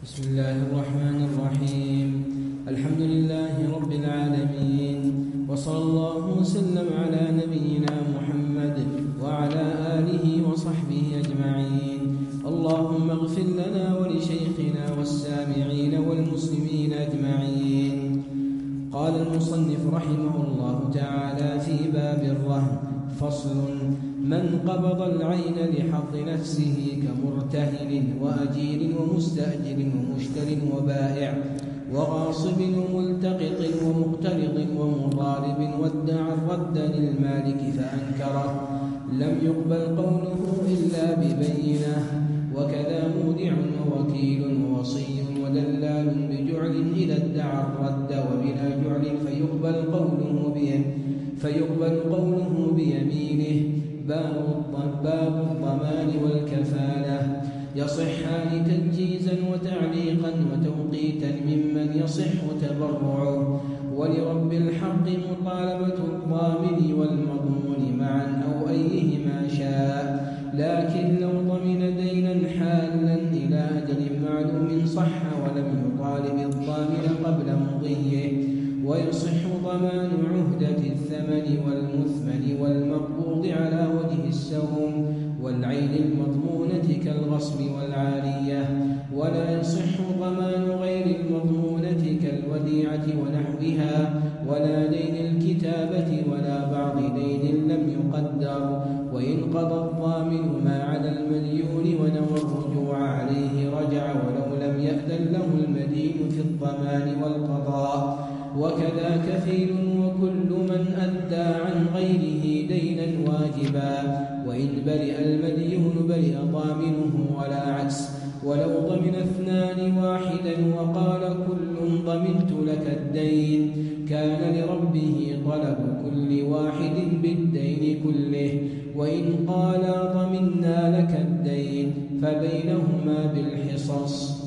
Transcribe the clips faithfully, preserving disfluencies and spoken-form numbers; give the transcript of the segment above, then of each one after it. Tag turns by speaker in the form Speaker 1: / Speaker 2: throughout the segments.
Speaker 1: بسم الله الرحمن الرحيم. الحمد لله رب العالمين، وصلى الله وسلم على نبينا محمد وعلى آله وصحبه أجمعين. اللهم اغفر لنا ولشيخنا والسامعين والمسلمين أجمعين. قال المصنف رحمه الله تعالى في باب الرهن: فصل: من قبض العين لحظ نفسه كمرتهن وأجير ومستأجر ومشتر وبائع وغاصب وملتقط ومقترض ومضارب وادعى الرد للمالك فأنكره لم يقبل قوله إلا ببينة. وكذا مودع ووكيل ووصي ودلال بجعل إذا ادعى الرد وبلا جعل فيقبل قوله فيقبل قوله بيمينه. باب الضمان والكفالة: يصحان تنجيزا وتعليقا وتوقيتا ممن يصح تبرعه، ولرب الحق مطالبة الضامن والمضمون معا أو أيهما شاء. لكن لو ضمن دينا حالا إلى أجل معلوم صح ولم يطالب الضامن قبل مضيه. ويصح ضمان عهدة الثمن والمثمن والمقبوض على وجه السوم والعين المضمونة كالغصب والعارية. ولا يصح ضمان غير المضمونة كالوديعة ونحوها، ولا دين الكتابة ولا بعض دين لم يقدر. وإن قضى الضامن ما عدا المديون ونوى الرجوع عليه رجع، ولو لم يأذن له المدين في الضمان والقضاء. وكذا كفيل وكل من أدى عن غيره دينا واجبا، وإن برئ المدين برئ ضامنه ولا عكس. ولو ضمن اثنان واحدا وقال كل ضمنت لك الدين، كان لربه طلب كل واحد بالدين كله. وإن قالا ضمنا لك الدين فبينهما بالحصص.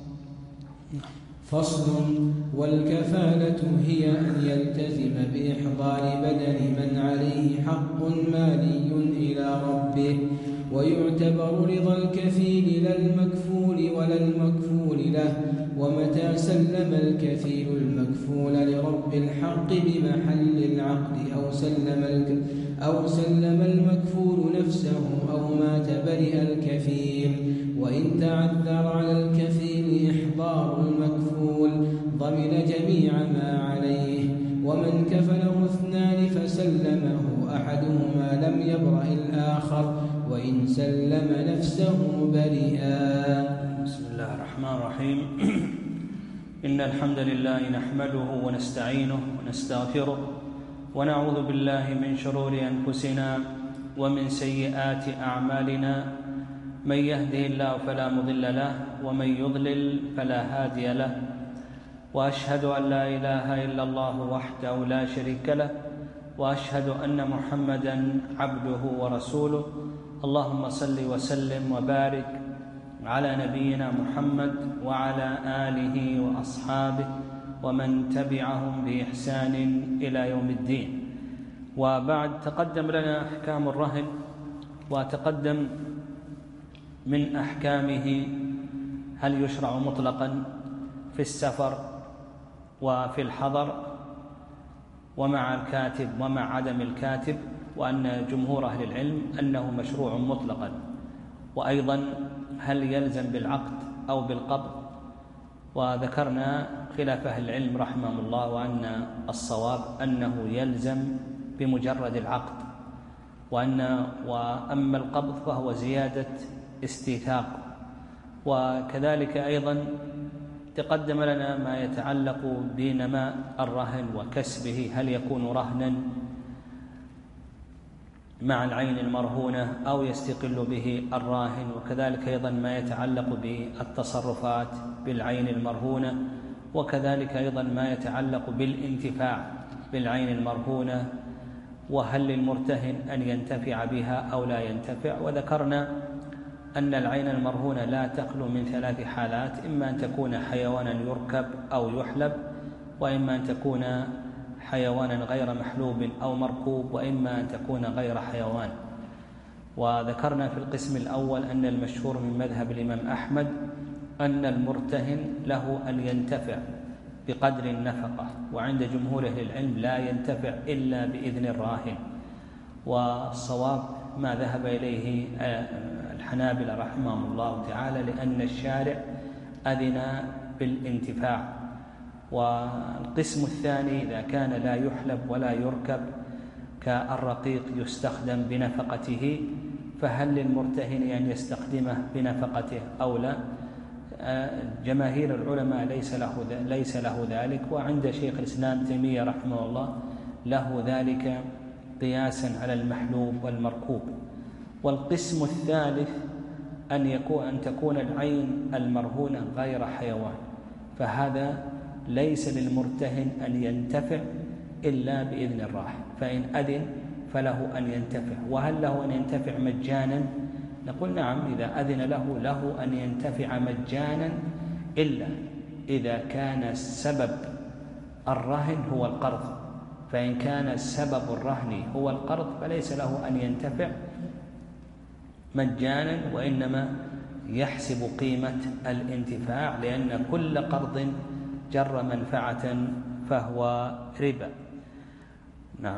Speaker 1: فصل: والكفالة هي أن يلتزم بإحضار بدن من عليه حق مالي إلى ربه، ويعتبر رضا الكفيل لا المكفول ولا المكفول له. ومتى سلم الكفيل المكفول لرب الحق بمحل العقد أو سلم أو سلم المكفول نفسه أو مات برئ الكفيل. وإن تعذر على الكفيل إحضار المكفول ضمن جميع ما عليه. ومن كفله اثنان فسلمه أحدهما لم يبرأ الآخر، وإن سلم نفسه برئا.
Speaker 2: بسم الله الرحمن الرحيم. إن الحمد لله نحمده ونستعينه ونستغفره ونعوذ بالله من شرور أنفسنا ومن سيئات أعمالنا. من يهده الله فلا مضل له، ومن يضلل فلا هادي له. وأشهد أن لا إله إلا الله وحده لا شريك له، وأشهد أن محمدًا عبده ورسوله. اللهم صل وسلم وبارك على نبينا محمد وعلى آله وأصحابه ومن تبعهم بإحسان إلى يوم الدين. وبعد، تقدم لنا أحكام الرهن، وتقدم من أحكامه هل يشرع مطلقا في السفر وفي الحضر ومع الكاتب ومع عدم الكاتب، وأن جمهور أهل العلم أنه مشروع مطلقا. وأيضا هل يلزم بالعقد أو بالقبض، وذكرنا خلاف أهل العلم رحمهم الله، وأن الصواب أنه يلزم بمجرد العقد، وأن وأما القبض فهو زيادة استيثاق. وكذلك أيضا تقدم لنا ما يتعلق بنماء الرهن وكسبه، هل يكون رهنا مع العين المرهونة أو يستقل به الراهن. وكذلك أيضا ما يتعلق بالتصرفات بالعين المرهونة، وكذلك أيضا ما يتعلق بالانتفاع بالعين المرهونة، وهل للمرتهن أن ينتفع بها أو لا ينتفع. وذكرنا أن العين المرهونة لا تخلو من ثلاث حالات: إما أن تكون حيوانا يركب أو يحلب، وإما أن تكون حيوانا غير محلوب أو مركوب، وإما أن تكون غير حيوان. وذكرنا في القسم الأول أن المشهور من مذهب الإمام أحمد أن المرتهن له أن ينتفع بقدر النفقة، وعند جمهور أهل العلم لا ينتفع إلا بإذن الراهن. والصواب ما ذهب إليه الحنابلة رحمهم الله تعالى، لأن الشارع أذن بالانتفاع. والقسم الثاني إذا كان لا يحلب ولا يركب كالرقيق يستخدم بنفقته، فهل للمرتهن أن يستخدمه بنفقته أو لا؟ جماهير العلماء ليس له ليس له ذلك، وعند شيخ الإسلام تيمية رحمه الله له ذلك قياسا على المحلوب والمركوب. والقسم الثالث أن يكون أن تكون العين المرهونة غير حيوان، فهذا ليس للمرتهن أن ينتفع إلا بإذن الراهن، فإن أذن فله أن ينتفع. وهل له أن ينتفع مجانا؟ نقول نعم، إذا أذن له له أن ينتفع مجانا، إلا إذا كان سبب الرهن هو القرض. فإن كان سبب الرهن هو القرض فليس له أن ينتفع مجانا، وإنما يحسب قيمة الانتفاع، لأن كل قرض جر منفعة فهو ربا. نعم.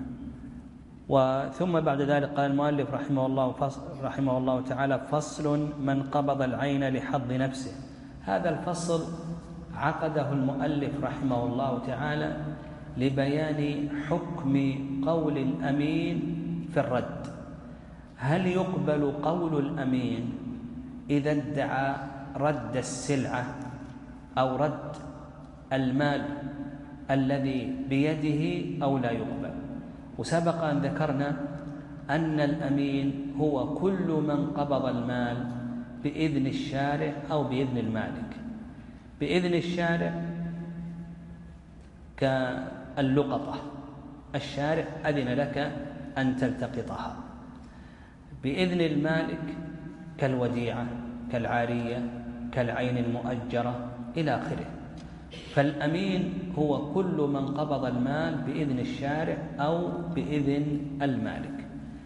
Speaker 2: وثم بعد ذلك قال المؤلف رحمه الله رحمه الله تعالى: فصل من قبض العين لحظ نفسه. هذا الفصل عقده المؤلف رحمه الله تعالى لبيان حكم قول الأمين في الرد. هل يقبل قول الأمين إذا ادعى رد السلعة أو رد المال الذي بيده أو لا يقبل؟ وسبق أن ذكرنا أن الأمين هو كل من قبض المال بإذن الشارع أو بإذن المالك. بإذن الشارع كاللقطة، الشارع أذن لك أن تلتقطها. بإذن المالك كالوديعة، كالعارية، كالعين المؤجرة إلى آخره. فالأمين هو كل من قبض المال بإذن الشارع أو بإذن المالك.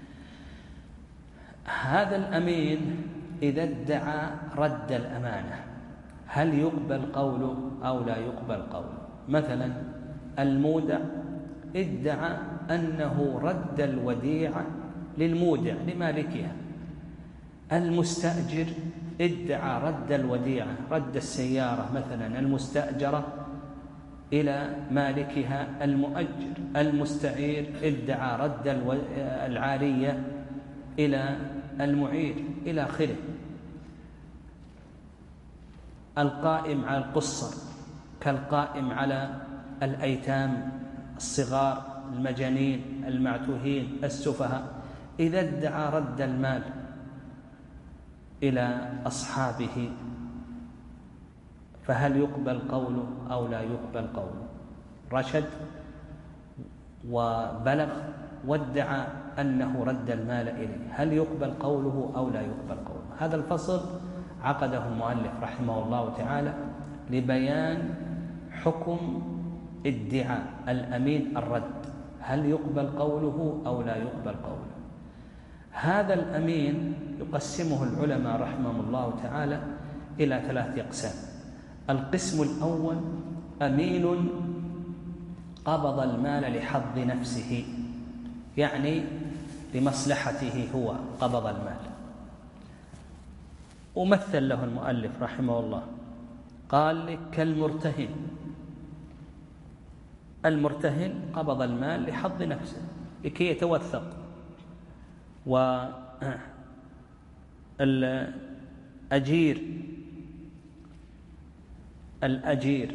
Speaker 2: هذا الأمين إذا ادعى رد الأمانة هل يقبل قوله أو لا يقبل قوله؟ مثلا المودع ادعى أنه رد الوديعة للمودع لمالكها. المستأجر ادعى رد الوديعة، رد السيارة مثلا المستأجرة إلى مالكها المؤجر. المستعير ادعى رد العارية إلى المعير إلى آخره. القائم على القصر كالقائم على الأيتام الصغار، المجانين، المعتوهين، السفهاء، إذا ادعى رد المال إلى أصحابه فهل يقبل قوله أو لا يقبل قوله؟ رشد وبلغ وادعى أنه رد المال إليه، هل يقبل قوله أو لا يقبل قوله؟ هذا الفصل عقده المؤلف رحمه الله تعالى لبيان حكم ادعاء الأمين الرد، هل يقبل قوله أو لا يقبل قوله؟ هذا الأمين يقسمه العلماء رحمهم الله تعالى إلى ثلاث أقسام. القسم الأول أمين قبض المال لحظ نفسه، يعني لمصلحته هو قبض المال. ومثل له المؤلف رحمه الله قال لك كالمرتهن. المرتهن قبض المال لحظ نفسه لكي يتوثق، والأجير الأجير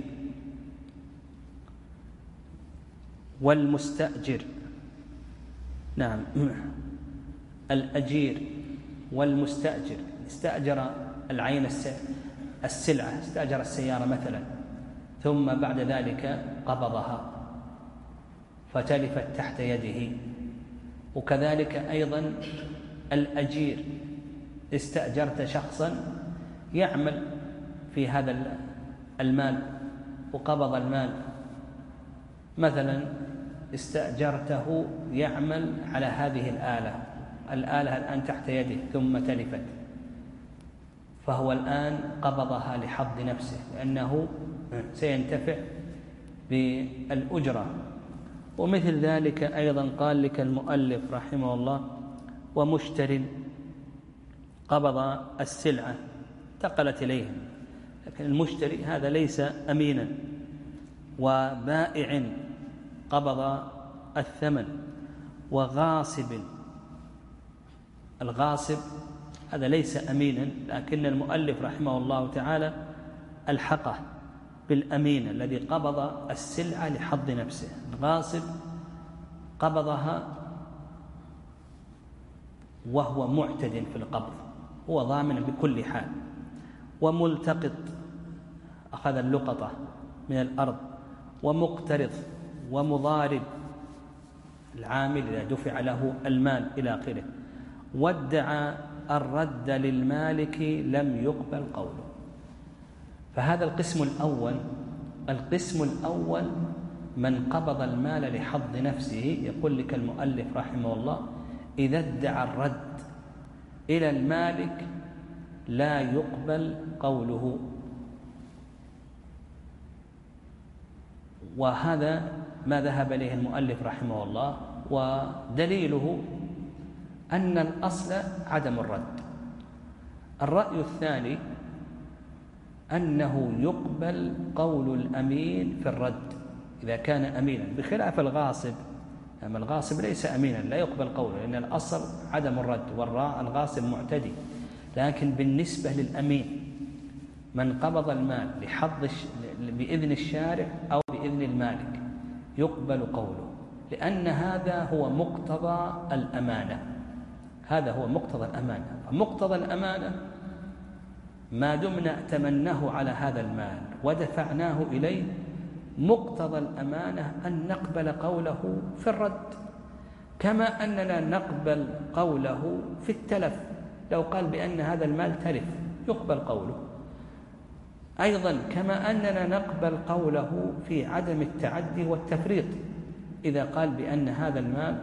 Speaker 2: والمستأجر، نعم الأجير والمستأجر استأجر العين السلعة، استأجر السيارة مثلا، ثم بعد ذلك قبضها فتلفت تحت يده. وكذلك أيضا الأجير، استأجرت شخصا يعمل في هذا المال وقبض المال، مثلا استأجرته يعمل على هذه الآلة، الآلة الآن تحت يده ثم تلفت، فهو الآن قبضها لحظ نفسه لأنه سينتفع بالأجرة. ومثل ذلك أيضا قال لك المؤلف رحمه الله: ومشتر قبض السلعة انتقلت إليه، لكن المشتري هذا ليس أمينا. وبائع قبض الثمن. وغاصب، الغاصب هذا ليس أمينا، لكن المؤلف رحمه الله تعالى ألحقه بالأمين الذي قبض السلعة لحظ نفسه. الغاصب قبضها وهو معتد في القبض، هو ضامن بكل حال. وملتقط أخذ اللقطة من الأرض. ومقترض ومضارب، العامل إذا دفع له المال إلى آخره. وادعى الرد للمالك لم يقبل قوله. فهذا القسم الأول القسم الأول من قبض المال لحظ نفسه. يقول لك المؤلف رحمه الله: إذا ادعى الرد إلى المالك لا يقبل قوله. وهذا ما ذهب إليه المؤلف رحمه الله، ودليله أن الأصل عدم الرد. الرأي الثاني أنه يقبل قول الأمين في الرد إذا كان أمينا، بخلاف الغاصب. أما الغاصب ليس أمينا لا يقبل قوله، لأن الأصل عدم الرد، والغاصب معتدي. لكن بالنسبة للأمين من قبض المال لحظ بإذن الشارع أو بإذن المالك يقبل قوله، لأن هذا هو مقتضى الأمانة. هذا هو مقتضى الأمانة. فمقتضى الأمانة ما دمنا ائتمناه على هذا المال ودفعناه إليه، مقتضى الأمانة أن نقبل قوله في الرد، كما أننا نقبل قوله في التلف. لو قال بأن هذا المال تلف يقبل قوله. أيضا كما أننا نقبل قوله في عدم التعدي والتفريط، إذا قال بأن هذا المال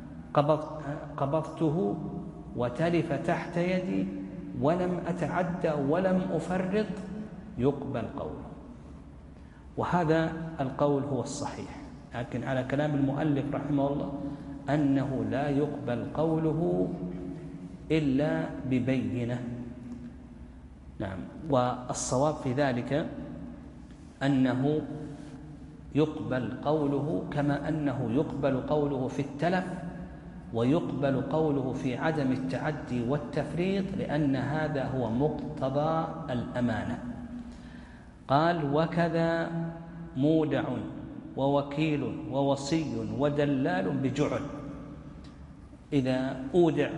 Speaker 2: قبضته وتلف تحت يدي ولم أتعدى ولم أفرط يقبل قوله. وهذا القول هو الصحيح، لكن على كلام المؤلف رحمه الله أنه لا يقبل قوله إلا ببينة. نعم. والصواب في ذلك أنه يقبل قوله كما أنه يقبل قوله في التلف ويقبل قوله في عدم التعدي والتفريط، لأن هذا هو مقتضى الأمانة. قال: وكذا مودع ووكيل ووصي ودلال بجعل. إذا أودع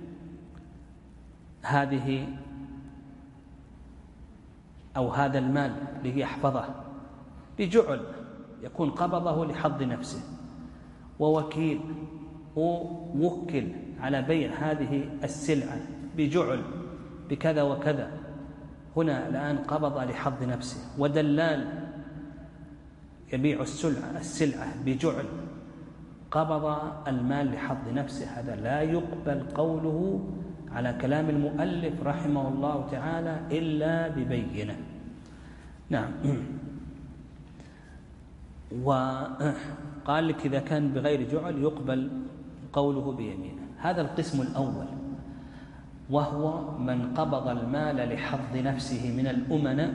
Speaker 2: هذه أو هذا المال ليحفظه بجعل يكون قبضه لحظ نفسه، ووكيل ووكل على بيع هذه السلعة بجعل بكذا وكذا، هنا الآن قبض لحظ نفسه. ودلال يبيع السلعة السلعة بجعل قبض المال لحظ نفسه، هذا لا يقبل قوله على كلام المؤلف رحمه الله تعالى إلا ببينة. نعم. وقال لك إذا كان بغير جعل يقبل قوله بيمينه. هذا القسم الأول، وهو من قبض المال لحظ نفسه من الأمناء،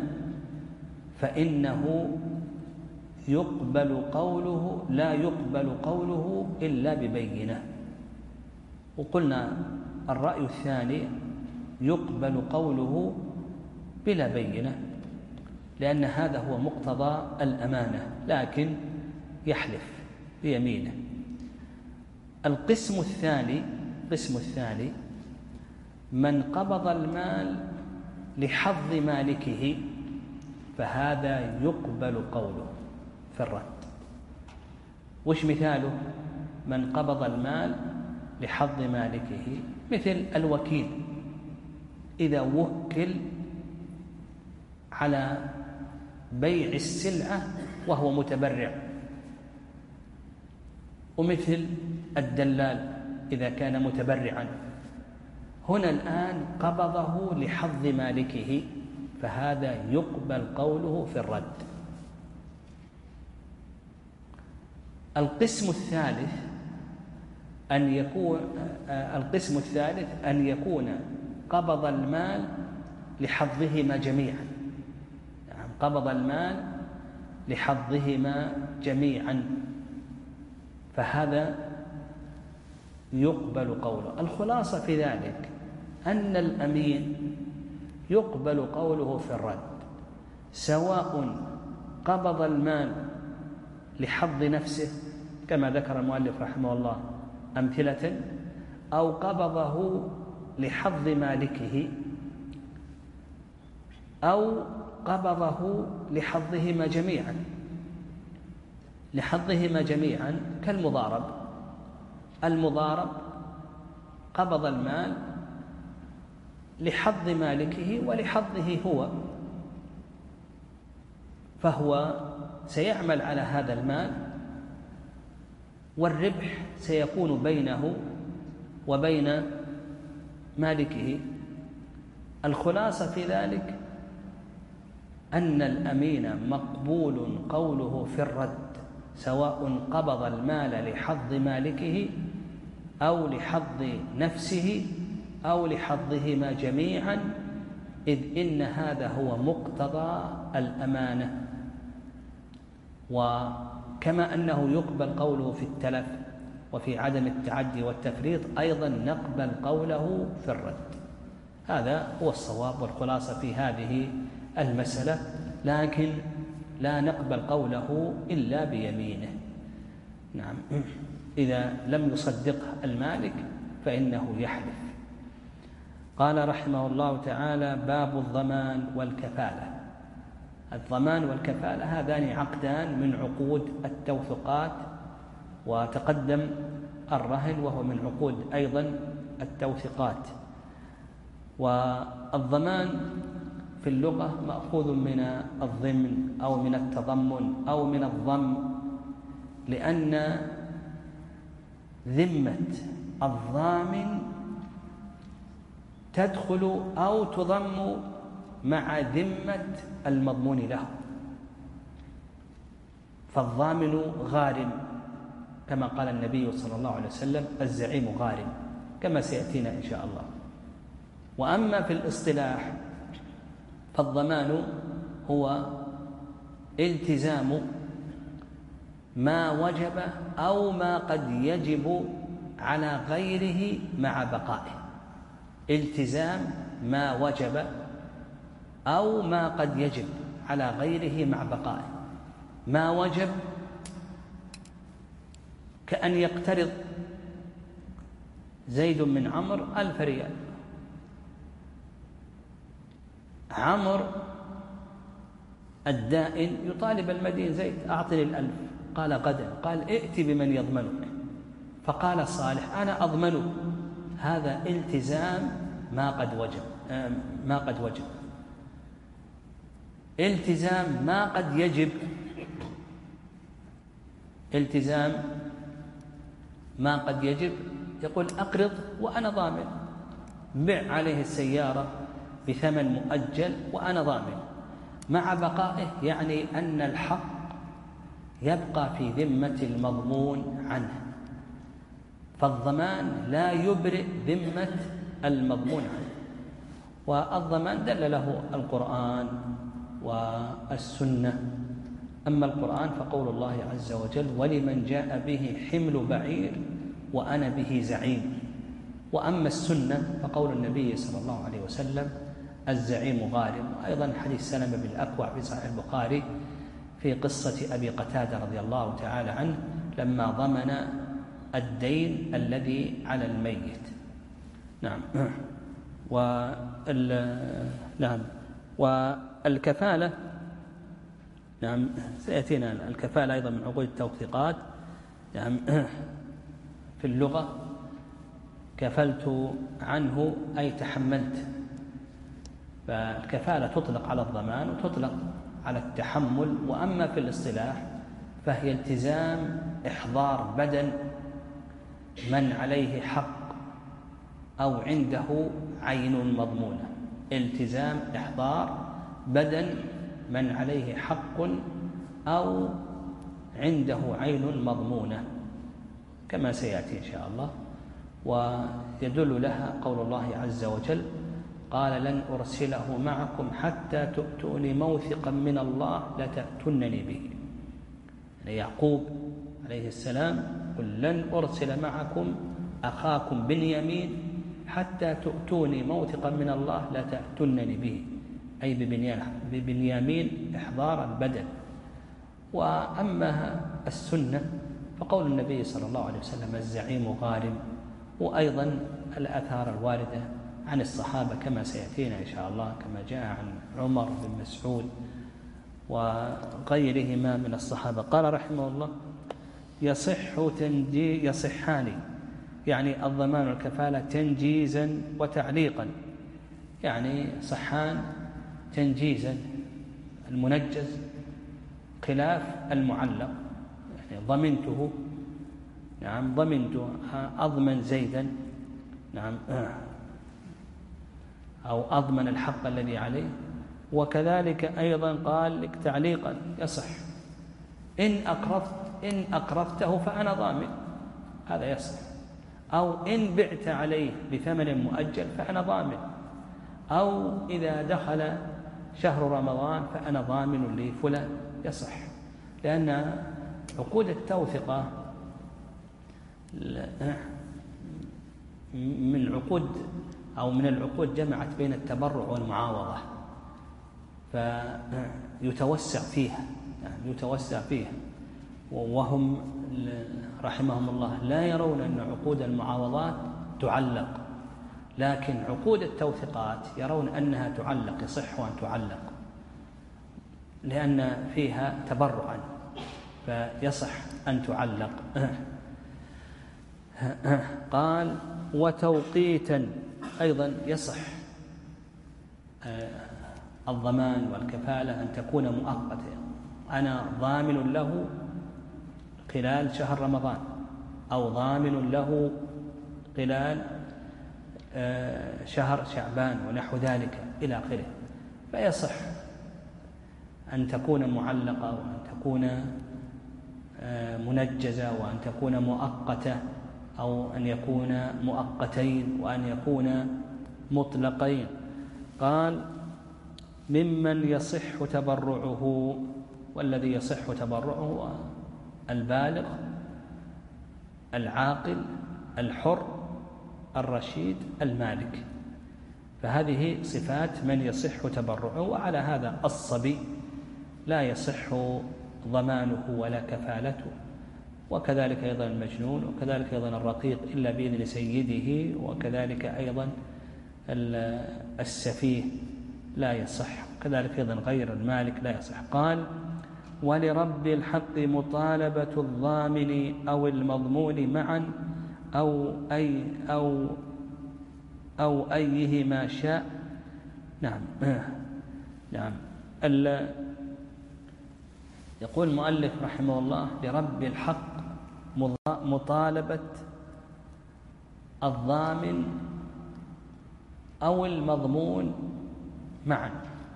Speaker 2: فإنه يقبل قوله لا يقبل قوله إلا ببينة. وقلنا الرأي الثاني يقبل قوله بلا بينة، لأن هذا هو مقتضى الأمانة، لكن يحلف بيمينه. القسم الثاني القسم الثاني من قبض المال لحظ مالكه، فهذا يقبل قوله في الرد. وش مثاله؟ من قبض المال لحظ مالكه مثل الوكيل إذا وكل على بيع السلعة وهو متبرع، ومثل الدلال إذا كان متبرعا هنا الآن قبضه لحظ مالكه، فهذا يقبل قوله في الرد. القسم الثالث أن يكون القسم الثالث أن يكون قبض المال لحظهما جميعا، يعني قبض المال لحظهما جميعا، فهذا يقبل قوله. الخلاصة في ذلك أن الأمين يقبل قوله في الرد، سواء قبض المال لحظ نفسه كما ذكر المؤلف رحمه الله أمثلة، أو قبضه لحظ مالكه، أو قبضه لحظهما جميعا لحظهما جميعا كالمضارب. المضارب قبض المال لحظ مالكه ولحظه هو، فهو سيعمل على هذا المال والربح سيكون بينه وبين مالكه. الخلاصة في ذلك أن الأمين مقبول قوله في الرد، سواء قبض المال لحظ مالكه أو لحظ نفسه أو لحظهما جميعا، إذ إن هذا هو مقتضى الأمانة. وكما أنه يقبل قوله في التلف وفي عدم التعدي والتفريط، أيضا نقبل قوله في الرد. هذا هو الصواب والخلاصة في هذه المسألة، لكن لا نقبل قوله إلا بيمينه. نعم، إذا لم يصدقه المالك فإنه يحلف. قال رحمه الله تعالى: باب الضمان والكفالة. الضمان والكفالة هذان عقدان من عقود التوثقات، وتقدم الرهن وهو من عقود أيضا التوثقات. والضمان في اللغة مأخوذ من الضمن أو من التضمن أو من الضم، لأن ذمة الضامن تدخل أو تضم مع ذمة المضمون له. فالضامن غارم كما قال النبي صلى الله عليه وسلم: الزعيم غارم، كما سيأتينا إن شاء الله. وأما في الاصطلاح فالضمان هو التزام ما وجب أو ما قد يجب على غيره مع بقائه. التزام ما وجب أو ما قد يجب على غيره مع بقائه. ما وجب كأن يقترض زيد من عمرو ألف ريال. عمرو الدائن يطالب المدين: زيد أعطني الألف. قال: غدا. قال: ائت بمن يضمنك. فقال صالح: أنا أضمنه. هذا التزام ما قد وجب ما قد وجب التزام ما قد يجب التزام ما قد يجب يقول: أقرض وأنا ضامن، بع عليه السيارة بثمن مؤجل وأنا ضامن، مع بقائه، يعني أن الحق يبقى في ذمة المضمون عنه. فالضمان لا يبرئ ذمة المضمون عنه. والضمان دل له القرآن والسنة. أما القرآن فقول الله عز وجل: ولمن جاء به حمل بعير وأنا به زعيم. وأما السنة فقول النبي صلى الله عليه وسلم: الزعيم غارم. وأيضا حديث سلمة بن الأكوع في صحيح البخاري في قصة أبي قتادة رضي الله تعالى عنه لما ضمن الدين الذي على الميت. نعم. وال نعم والكفالة، نعم سيأتينا الكفالة أيضا من عقود التوثيقات. نعم في اللغة كفلت عنه أي تحملت. فالكفالة تطلق على الضمان وتطلق على التحمل. وأما في الاصطلاح فهي التزام إحضار بدن من عليه حق أو عنده عين مضمونة، التزام إحضار بدن من عليه حق أو عنده عين مضمونة كما سيأتي إن شاء الله. ويدل لها قول الله عز وجل: قال لن أرسله معكم حتى تؤتوني موثقا من الله لتأتونني به. يعني يعقوب عليه السلام قل لن أرسل معكم أخاكم بنيامين حتى تؤتوني موثقا من الله لتأتونني به، أي ببنيامين إحضار البدن. وأما السنة فقول النبي صلى الله عليه وسلم: الزعيم غارم، وأيضا الآثار الواردة عن الصحابة كما سيأتينا إن شاء الله، كما جاء عن عمر بن مسعود وغيرهما من الصحابة. قال رحمه الله: يصح تنجي يصحان، يعني الضمان والكفالة تنجيزا وتعليقا، يعني صحان تنجيزا، المنجز خلاف المعلق، يعني ضمنته، نعم ضمنته، أضمن زيدا، نعم، أو أضمن الحق الذي عليه. وكذلك أيضا قال لك تعليقا يصح: إن أقرضت إن أقرضته فأنا ضامن، هذا يصح. أو إن بعت عليه بثمن مؤجل فأنا ضامن. أو إذا دخل شهر رمضان فأنا ضامن لفلان، يصح. لأن عقود التوثقة من عقود أو من العقود جمعت بين التبرع والمعاوضة، فيتوسع فيها، يعني يتوسع فيها. وهم رحمهم الله لا يرون أن عقود المعاوضات تعلق، لكن عقود التوثيقات يرون أنها تعلق، يصح أن تعلق لأن فيها تبرعا، فيصح أن تعلق. قال: وتوقيتا أيضا يصح الضمان والكفالة أن تكون مؤقتة، أنا ضامن له خلال شهر رمضان، أو ضامن له خلال شهر شعبان ونحو ذلك إلى آخره، فيصح أن تكون معلقة، وأن تكون منجزة، وأن تكون مؤقتة، أو أن يكون مؤقتين، وأن يكون مطلقين. قال: ممن يصح تبرعه، والذي يصح تبرعه البالغ العاقل الحر الرشيد المالك، فهذه صفات من يصح تبرعه. وعلى هذا الصبي لا يصح ضمانه ولا كفالته، وكذلك أيضا المجنون، وكذلك أيضا الرقيق إلا بإذن سيده، وكذلك أيضا السفيه لا يصح، كذلك أيضا غير المالك لا يصح. قال: ولرب الحق مطالبة الضامن أو المضمون معا، أو أي أو أو أيهما شاء. نعم نعم يقول المؤلف رحمه الله: لرب الحق مطالبة الضامن أو المضمون معا،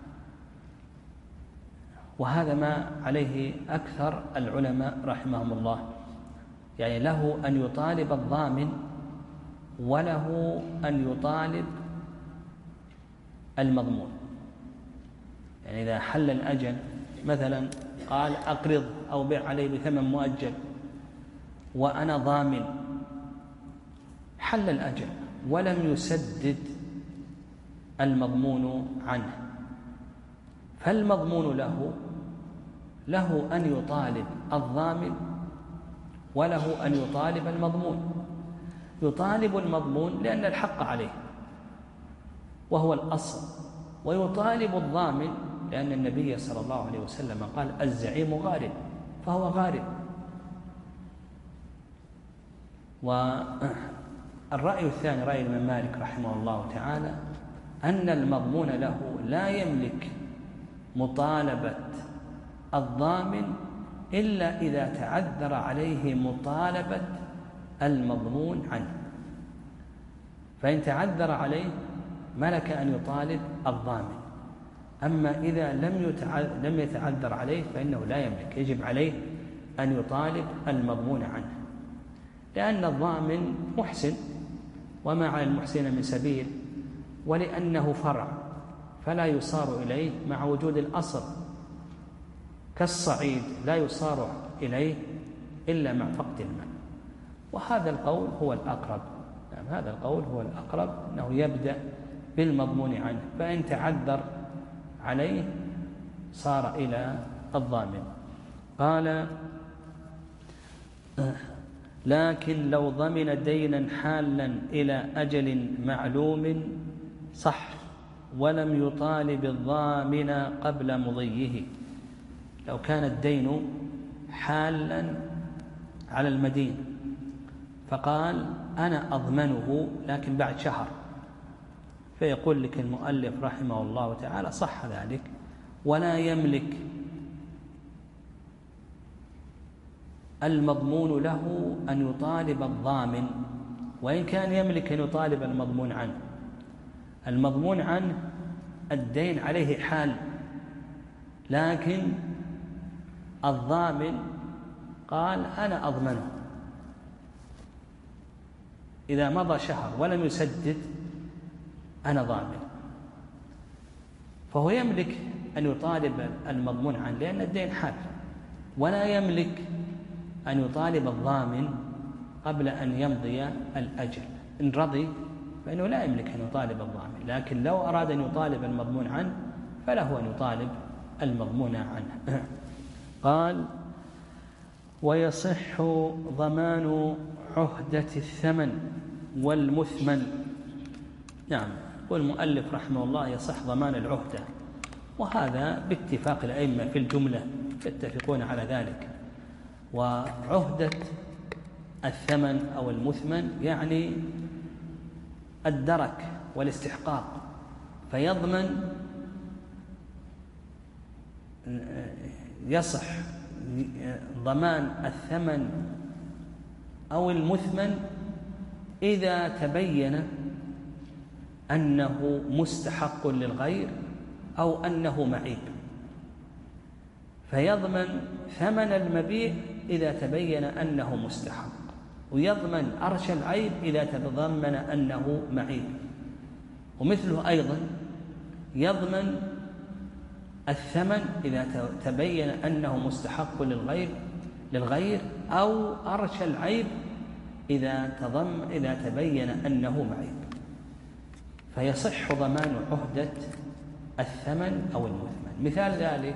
Speaker 2: وهذا ما عليه أكثر العلماء رحمهم الله، يعني له أن يطالب الضامن وله أن يطالب المضمون. يعني إذا حل الأجل مثلا قال أقرض أو بيع عليه بثمن مؤجل وأنا ضامن، حل الأجل ولم يسدد المضمون عنه، فالمضمون له له أن يطالب الضامن وله أن يطالب المضمون. يطالب المضمون لأن الحق عليه وهو الأصل، ويطالب الضامن لأن النبي صلى الله عليه وسلم قال: الزعيم غارم، فهو غارم. والرأي الثاني رأي الإمام مالك رحمه الله تعالى أن المضمون له لا يملك مطالبة الضامن إلا إذا تعذر عليه مطالبة المضمون عنه. فإن تعذر عليه ملك أن يطالب الضامن. أما إذا لم لم يتعذر عليه فإنه لا يملك، يجب عليه أن يطالب المضمون عنه، لأن الضامن محسن وما على المحسن من سبيل، ولأنه فرع فلا يصار إليه مع وجود الأصل، كالصعيد لا يصار إليه إلا مع فقد الماء. وهذا القول هو الأقرب، نعم هذا القول هو الأقرب، أنه يبدأ بالمضمون عنه، فإن تعذر عليه صار إلى الضامن. قال: لكن لو ضمن دينا حالا إلى أجل معلوم صح ولم يطالب الضامن قبل مضيه. لو كان الدين حالا على المدين فقال أنا أضمنه لكن بعد شهر، فيقول لك المؤلف رحمه الله تعالى صح ذلك، ولا يملك المضمون له أن يطالب الضامن، وإن كان يملك أن يطالب المضمون عنه. المضمون عنه الدين عليه حال، لكن الضامن قال أنا أضمنه، إذا مضى شهر ولم يسدد أنا ضامن، فهو يملك أن يطالب المضمون عنه لأن الدين حال، ولا يملك أن يطالب الضامن قبل أن يمضي الأجل. إن رضي فإنه لا يملك أن يطالب الضامن، لكن لو أراد أن يطالب المضمون عنه فله أن يطالب المضمون عنه. قال: ويصح ضمان عهدة الثمن والمثمن. نعم، والمؤلف رحمه الله يصح ضمان العهدة، وهذا باتفاق الأئمة في الجملة يتفقون على ذلك. وعهدة الثمن أو المثمن يعني الدرك والاستحقاق، فيضمن يصح ضمان الثمن أو المثمن إذا تبين أنه مستحق للغير أو أنه معيب، فيضمن ثمن المبيع إذا تبين أنه مستحق، ويضمن أرش العيب إذا تضمن أنه معيب. ومثله أيضا يضمن الثمن إذا تبين أنه مستحق للغير للغير أو أرش العيب إذا تضم إذا تبين أنه معيب، فيصح ضمان عهدة الثمن أو المثمن. مثال ذلك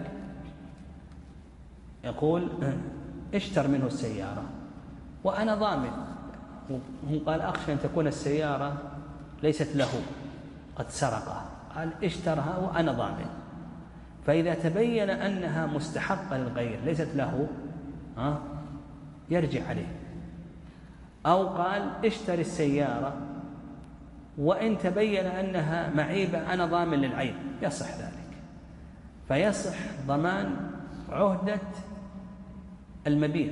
Speaker 2: يقول اشتر منه السيارة وأنا ضامن، هو قال أخشى أن تكون السيارة ليست له قد سرقها، قال اشترها وأنا ضامن، فإذا تبين أنها مستحقة للغير ليست له ها يرجع عليه. أو قال اشتري السيارة وإن تبين أنها معيبة أنا ضامن للعيب، يصح ذلك، فيصح ضمان عهدة المبيع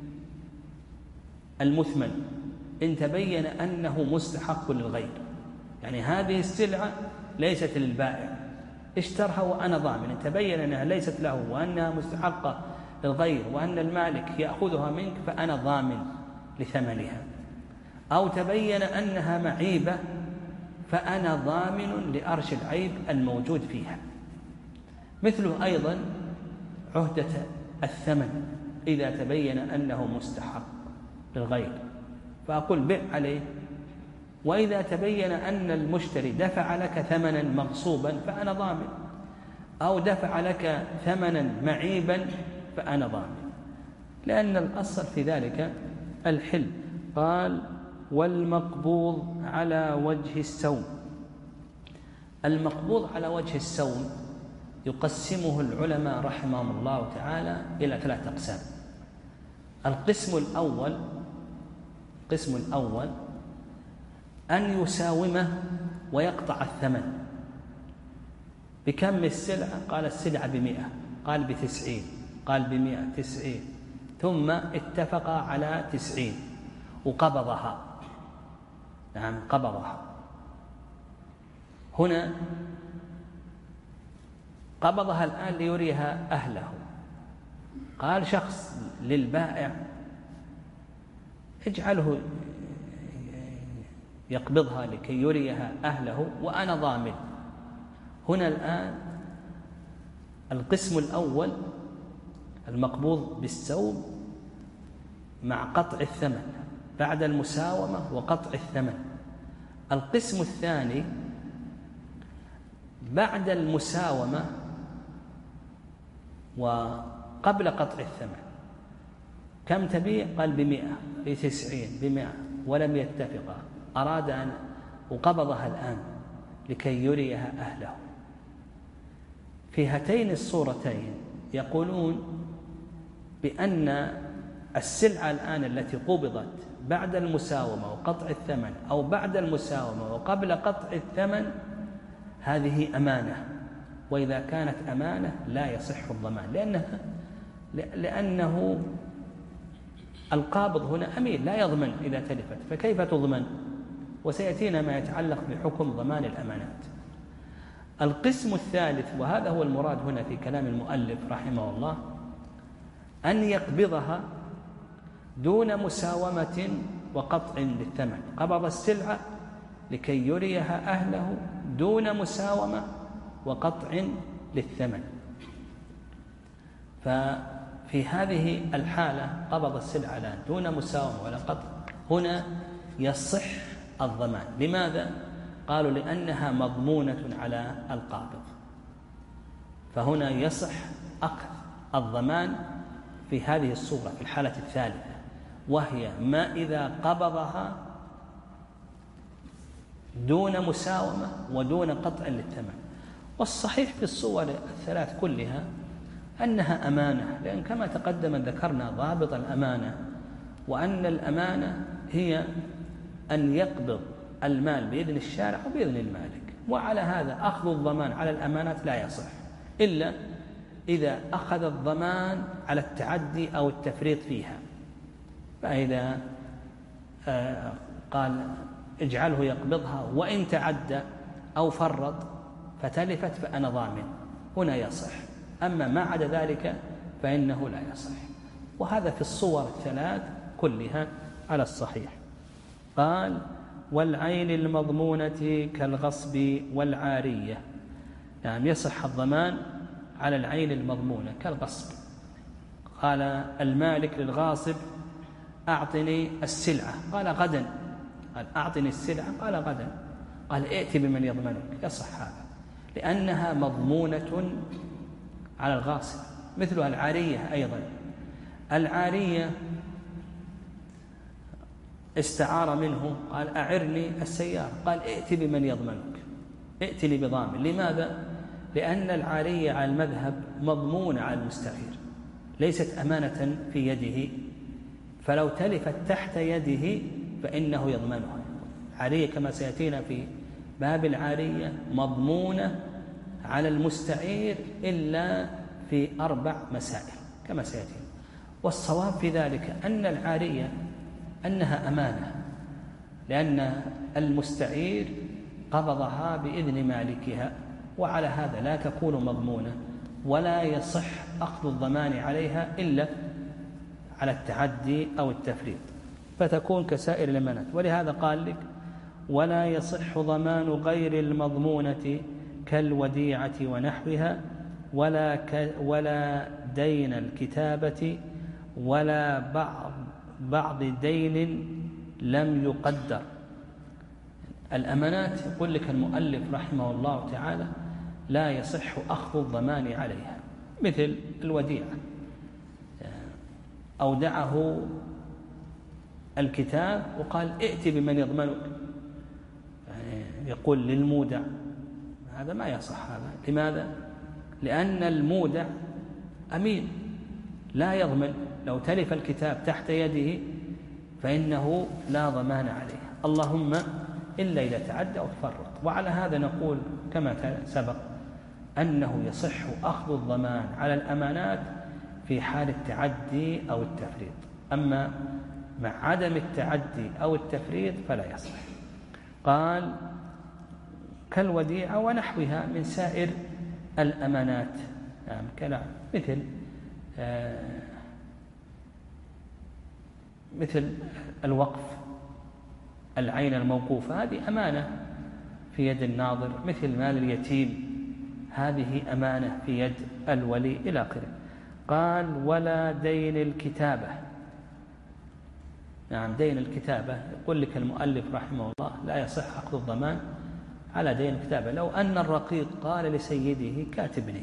Speaker 2: المثمن إن تبين أنه مستحق للغير، يعني هذه السلعة ليست للبائع، اشترها وأنا ضامن، إن تبين أنها ليست له وأنها مستحقة للغير وأن المالك يأخذها منك فأنا ضامن لثمنها. أو تبين أنها معيبة فأنا ضامن لأرش العيب الموجود فيها. مثله أيضا عهدة الثمن إذا تبين أنه مستحق للغير، فأقول بع عليه، وإذا تبين أن المشتري دفع لك ثمنا مغصوبا فأنا ضامن، أو دفع لك ثمنا معيبا فأنا ضامن، لأن الأصل في ذلك الحل. قال: والمقبوض على وجه السوم. المقبوض على وجه السوم يقسمه العلماء رحمهم الله تعالى إلى ثلاثة أقسام. القسم الأول القسم الأول أن يساومه ويقطع الثمن. بكم السلعة؟ قال السلعة بمئة، قال بتسعين، قال بمئة تسعين، ثم اتفق على تسعين وقبضها، نعم قبضها، هنا قبضها الآن ليريها أهله. قال شخص للبائع اجعله يقبضها لكي يريها أهله وأنا ضامن. هنا الآن القسم الأول المقبوض بالسوم مع قطع الثمن بعد المساومة وقطع الثمن. القسم الثاني بعد المساومة وقبل قطع الثمن. كم تبيع؟ قال بمئة، بتسعين، بمئة، ولم يتفقا. أراد أن وقبضها الآن لكي يريها أهله. في هاتين الصورتين يقولون بأن السلعة الآن التي قبضت بعد المساومة وقطع الثمن أو بعد المساومة وقبل قطع الثمن هذه أمانة، وإذا كانت أمانة لا يصح الضمان، لأنها لأنه القابض هنا أمين لا يضمن إذا تلفت، فكيف تضمن؟ وسيأتينا ما يتعلق بحكم ضمان الأمانات. القسم الثالث، وهذا هو المراد هنا في كلام المؤلف رحمه الله، أن يقبضها دون مساومة وقطع للثمن. قبض السلعة لكي يريها أهله دون مساومة وقطع للثمن. ففي هذه الحالة قبض السلعة الآن دون مساومة ولا قطع، هنا يصح الضمان. لماذا؟ قالوا لأنها مضمونة على القابض، فهنا يصح أخذ الضمان في هذه الصورة في الحالة الثالثة، وهي ما إذا قبضها دون مساومة ودون قطع للثمن. والصحيح في الصور الثلاث كلها أنها أمانة، لأن كما تقدم ذكرنا ضابط الأمانة، وأن الأمانة هي أن يقبض المال بإذن الشارع وبإذن المالك. وعلى هذا أخذ الضمان على الأمانات لا يصح إلا إذا أخذ الضمان على التعدي أو التفريط فيها. فإذا قال اجعله يقبضها وإن تعدى أو فرط فتلفت فأنا ضامن، هنا يصح. أما ما عدا ذلك فإنه لا يصح. وهذا في الصور الثلاث كلها على الصحيح. قال والعين المضمونة كالغصب والعارية. نعم يصح الضمان على العين المضمونة كالغصب. قال المالك للغاصب أعطني السلعة، قال غدا. قال أعطني السلعة، قال غدا. قال ائت بمن يضمنك، يصح هذا لأنها مضمونة على الغاصب. مثل العارية أيضا. العارية استعار منه، قال أعرني السيارة، قال ائت بمن يضمنك، ائتني بضامن. لماذا؟ لأن العارية على المذهب مضمونة على المستعير، ليست أمانة في يده، فلو تلفت تحت يده فإنه يضمنها. العارية كما سيأتينا في باب العارية مضمونة على المستعير إلا في أربع مسائل كما سيأتينا. والصواب في ذلك أن العارية أنها أمانة، لأن المستعير قبضها بإذن مالكها، وعلى هذا لا تكون مضمونة ولا يصح أخذ الضمان عليها إلا على التعدي أو التفريط، فتكون كسائر الأمانات. ولهذا قال لك ولا يصح ضمان غير المضمونة كالوديعة ونحوها، ولا, ك ولا دين الكتابة، ولا بعض بعض دين لم يقدر. الأمانات يقول لك المؤلف رحمه الله تعالى لا يصح أخذ الضمان عليها، مثل الوديعة أودعه الكتاب وقال ائت بمن يضمنك، يعني يقول للمودع، هذا ما يصح. هذا لماذا؟ لأن المودع أمين لا يضمن، لو تلف الكتاب تحت يده فإنه لا ضمان عليه، اللهم إلا إذا تعدى أو تفرط. وعلى هذا نقول كما سبق أنه يصح أخذ الضمان على الأمانات في حال التعدي أو التفريط، أما مع عدم التعدي أو التفريط فلا يصح. قال كالوديعة ونحوها من سائر الأمانات. نعم كلام مثل آه مثل الوقف، العين الموقوفة هذه أمانة في يد الناظر، مثل مال اليتيم هذه أمانة في يد الولي إلى آخره. قال ولا دين الكتابة. نعم دين الكتابة يقول لك المؤلف رحمه الله لا يصح أخذ الضمان على دين الكتابة. لو أن الرقيق قال لسيده كاتبني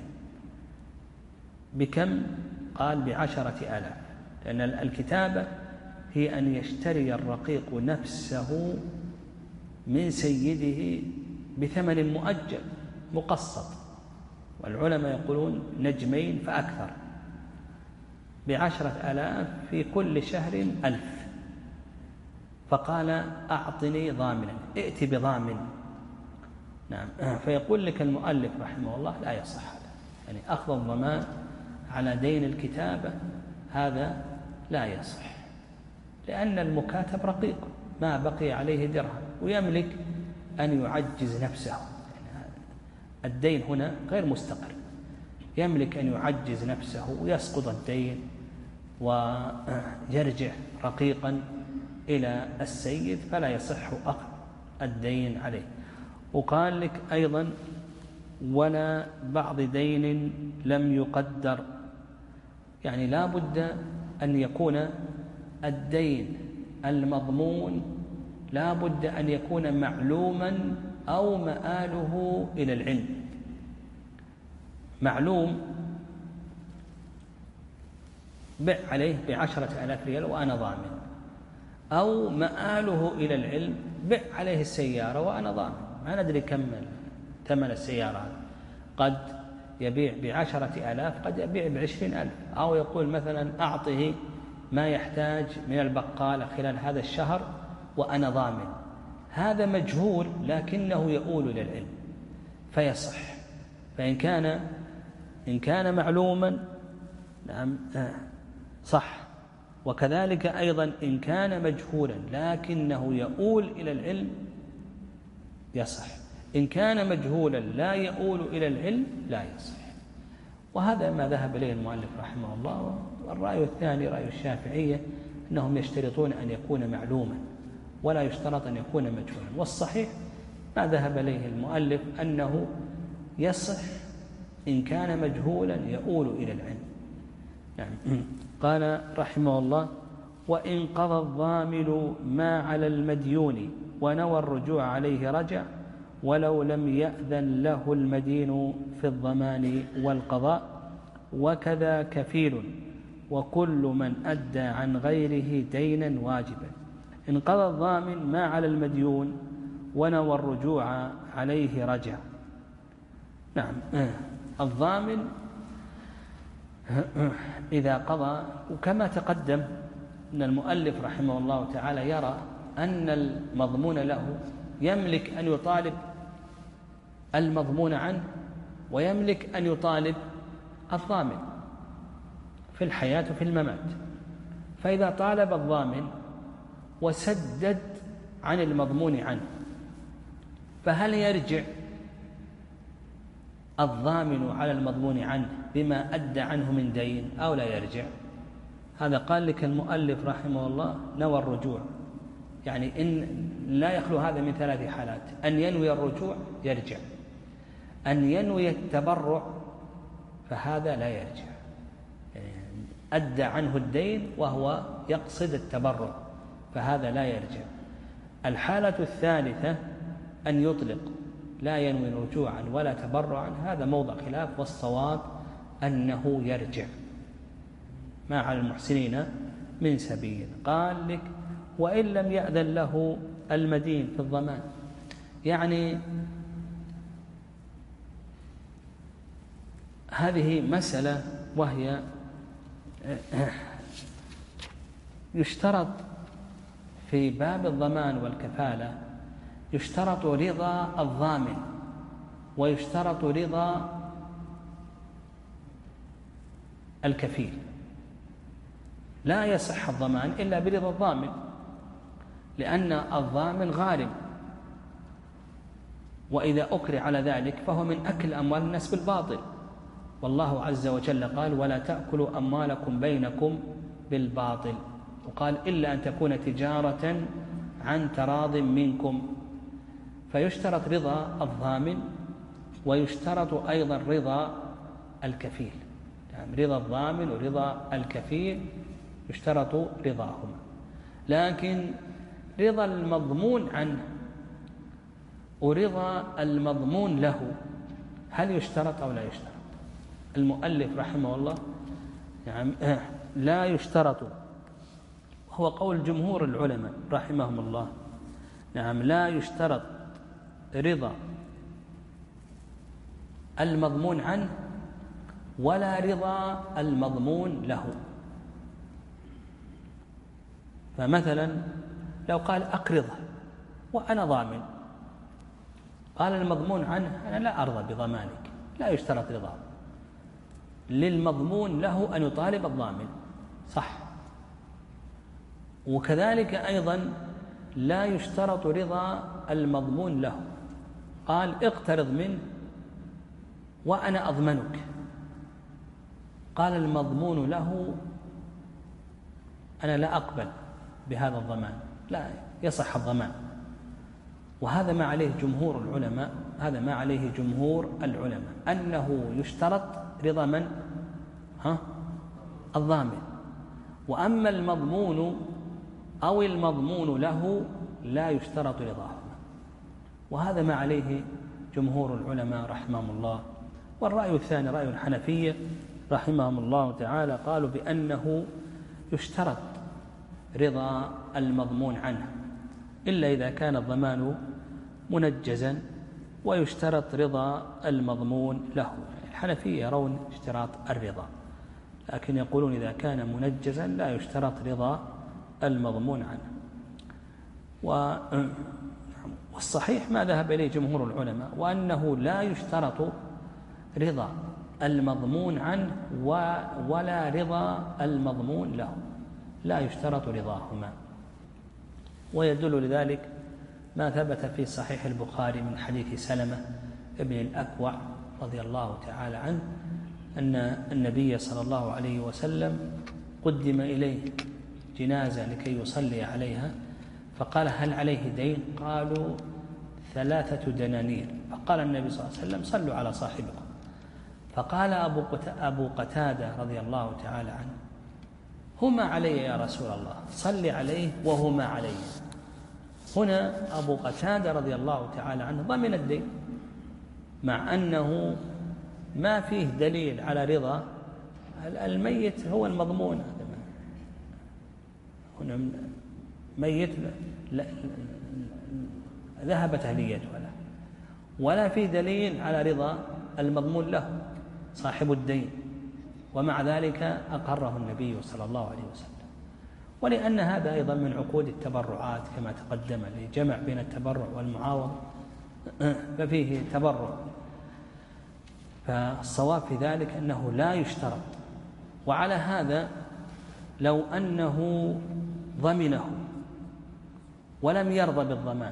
Speaker 2: بكم؟ قال بعشرة آلاف، لأن الكتابة هي أن يشتري الرقيق نفسه من سيده بثمن مؤجل مقسط، والعلماء يقولون نجمين فأكثر، بعشرة آلاف في كل شهر ألف. فقال أعطني ضامنا، ائت بضامن. نعم فيقول لك المؤلف رحمه الله لا يصح هذا، يعني أخذ الضمان على دين الكتابة هذا لا يصح، لأن المكاتب رقيق ما بقي عليه درهم ويملك أن يعجز نفسه. يعني الدين هنا غير مستقر، يملك أن يعجز نفسه ويسقط الدين ويرجع رقيقا إلى السيد، فلا يصح أخذ الدين عليه. وقال لك أيضا ولا بعض دين لم يقدر، يعني لا بد أن يكون الدين المضمون لا بد أن يكون معلوما أو مآله إلى العلم. معلوم بع عليه بعشرة آلاف ريال وأنا ضامن، أو مآله إلى العلم بع عليه السيارة وأنا ضامن، ما ندري كم ثمن السيارة، قد يبيع بعشرة آلاف قد يبيع بعشرين ألف، أو يقول مثلا أعطه ما يحتاج من البقالة خلال هذا الشهر وأنا ضامن. هذا مجهول لكنه يؤول إلى العلم فيصح. فإن كان إن كان معلوما نعم صح، وكذلك أيضا إن كان مجهولا لكنه يؤول إلى العلم يصح. إن كان مجهولا لا يؤول إلى العلم لا يصح. وهذا ما ذهب إليه المؤلف رحمه الله. والرأي الثاني رأي الشافعية أنهم يشترطون أن يكون معلوما ولا يشترط أن يكون مجهولا. والصحيح ما ذهب إليه المؤلف أنه يصح إن كان مجهولا يؤول إلى العلم. يعني قال رحمه الله وإن قضى الضامن ما على المديون ونوى الرجوع عليه رجع، ولو لم يأذن له المدين في الضمان والقضاء، وكذا كفيل وكل من أدى عن غيره دينا واجبا. إن قضى الضامن ما على المديون ونوى الرجوع عليه رجع. نعم الضامن إذا قضى، وكما تقدم أن المؤلف رحمه الله تعالى يرى أن المضمون له يملك أن يطالب المضمون عنه ويملك أن يطالب الضامن في الحياة وفي الممات. فإذا طالب الضامن وسدد عن المضمون عنه، فهل يرجع الضامن على المضمون عنه بما أدى عنه من دين أو لا يرجع؟ هذا قال لك المؤلف رحمه الله نوى الرجوع، يعني إن لا يخلو هذا من ثلاث حالات: أن ينوي الرجوع يرجع، أن ينوي التبرع فهذا لا يرجع، أدى عنه الدين وهو يقصد التبرع فهذا لا يرجع. الحالة الثالثة أن يطلق لا ينوي رجوعا ولا تبرعا، هذا موضع خلاف، والصواب أنه يرجع ما على المحسنين من سبيل. قال لك وإن لم يأذن له المدين في الضمان، يعني هذه مسألة وهي يشترط في باب الضمان والكفالة يشترط رضا الضامن ويشترط رضا الكفيل. لا يصح الضمان إلا برضا الضامن، لأن الضامن غارم وإذا أكره على ذلك فهو من أكل أموال الناس بالباطل، والله عز وجل قال ولا تأكلوا أموالكم بينكم بالباطل، وقال إلا أن تكون تجارة عن تراض منكم. فيشترط رضا الضامن ويشترط أيضا رضا الكفيل، يعني رضا الضامن ورضا الكفيل يشترط رضاهما. لكن رضا المضمون عنه ورضا المضمون له هل يشترط أو لا يشترط؟ المؤلف رحمه الله يعني لا يشترط، هو قول جمهور العلماء رحمهم الله، نعم لا يشترط رضا المضمون عنه ولا رضا المضمون له. فمثلا لو قال أقرضه وأنا ضامن، قال المضمون عنه أنا لا أرضى بضمانك، لا يشترط رضاه، للمضمون له أن يطالب الضامن، صح. وكذلك أيضا لا يشترط رضا المضمون له، قال اقترض منه وأنا أضمنك، قال المضمون له أنا لا أقبل بهذا الضمان، لا يصح الضمان. وهذا ما عليه جمهور العلماء، هذا ما عليه جمهور العلماء أنه يشترط رضا من؟ ها؟ الضامن. وأما المضمون أو المضمون له لا يشترط رضاهما، وهذا ما عليه جمهور العلماء رحمهم الله. والرأي الثاني رأي الحنفية رحمهم الله تعالى، قالوا بأنه يشترط رضا المضمون عنه إلا إذا كان الضمان منجزا، ويشترط رضا المضمون له. الحنفية يرون اشتراط الرضا، لكن يقولون إذا كان منجزا لا يشترط رضا المضمون عنه. والصحيح ما ذهب إليه جمهور العلماء، وأنه لا يشترط رضا المضمون عنه ولا رضا المضمون له، لا يشترط رضاهما. ويدل لذلك ما ثبت في صحيح البخاري من حديث سلمة ابن الأكوع رضي الله تعالى عنه أن النبي صلى الله عليه وسلم قدم إليه جنازة لكي يصلي عليها، فقال هل عليه دين؟ قالوا ثلاثة دنانير. فقال النبي صلى الله عليه وسلم صلوا على صاحبكم. فقال أبو قتادة رضي الله تعالى عنه هما علي يا رسول الله، صلي عليه وهما علي. هنا أبو قتادة رضي الله تعالى عنه ضمن الدين، مع أنه ما فيه دليل على رضا الميت، هو المضمون. هنا ميت ذهبت أهليته له، ولا فيه دليل على رضا المضمون له صاحب الدين، ومع ذلك أقره النبي صلى الله عليه وسلم. ولأن هذا أيضا من عقود التبرعات كما تقدم، لجمع بين التبرع والمعاوض ففيه تبرع. فالصواب في ذلك أنه لا يشترط. وعلى هذا لو أنه ضمنه ولم يرضى بالضمان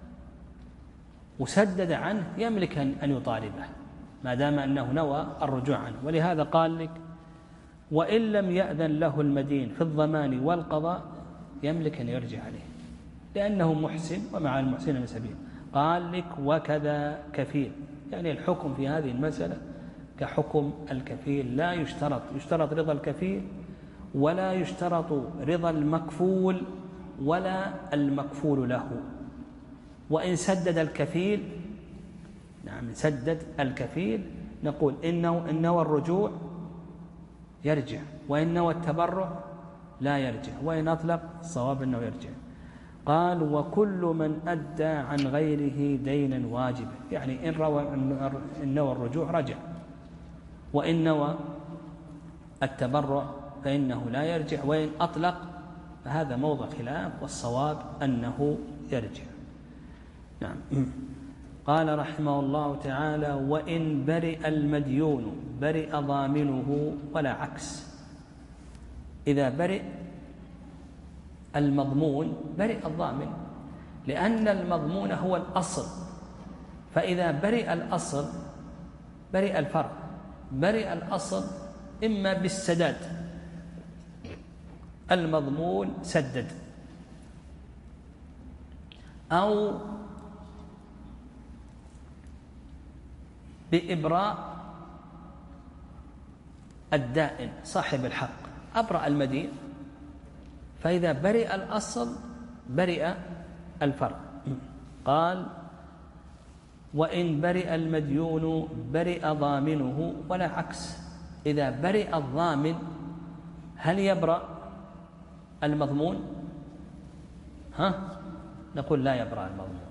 Speaker 2: وسدد عنه يملك أن يطالبه ما دام أنه نوى الرجوع عنه. ولهذا قال لك وإن لم يأذن له المدين في الضمان والقضاء يملك أن يرجع عليه لأنه محسن ومع المحسن من سبيل. قال لك وكذا كفيل، يعني الحكم في هذه المسألة كحكم الكفيل، لا يشترط يشترط رضا الكفيل ولا يشترط رضا المكفول ولا المكفول له. وإن سدد الكفيل، نعم سدد الكفيل، نقول إنه إن نوى الرجوع يرجع، وإن نوى التبرع لا يرجع، وإن أطلق الصواب أنه يرجع. قال وكل من أدى عن غيره دينا واجبا، يعني إن روى إن نوى الرجوع رجع، وإن نوى التبرع فإنه لا يرجع، وإن أطلق فهذا موضع خلاف، والصواب أنه يرجع. نعم. قال رحمه الله تعالى وإن برئ المديون برئ ضامنه ولا عكس. إذا برئ المضمون برئ الضامن، لأن المضمون هو الأصل، فإذا برئ الأصل برئ الفرع. برئ الأصل إما بالسداد، المضمون سدد، أو بإبراء الدائن صاحب الحق، أبرأ المدين. فإذا برئ الأصل برئ الفرع. قال: وإن برئ المديون برئ ضامنه، ولا عكس. إذا برئ الضامن هل يبرأ المضمون؟ ها؟ نقول لا يبرأ المضمون،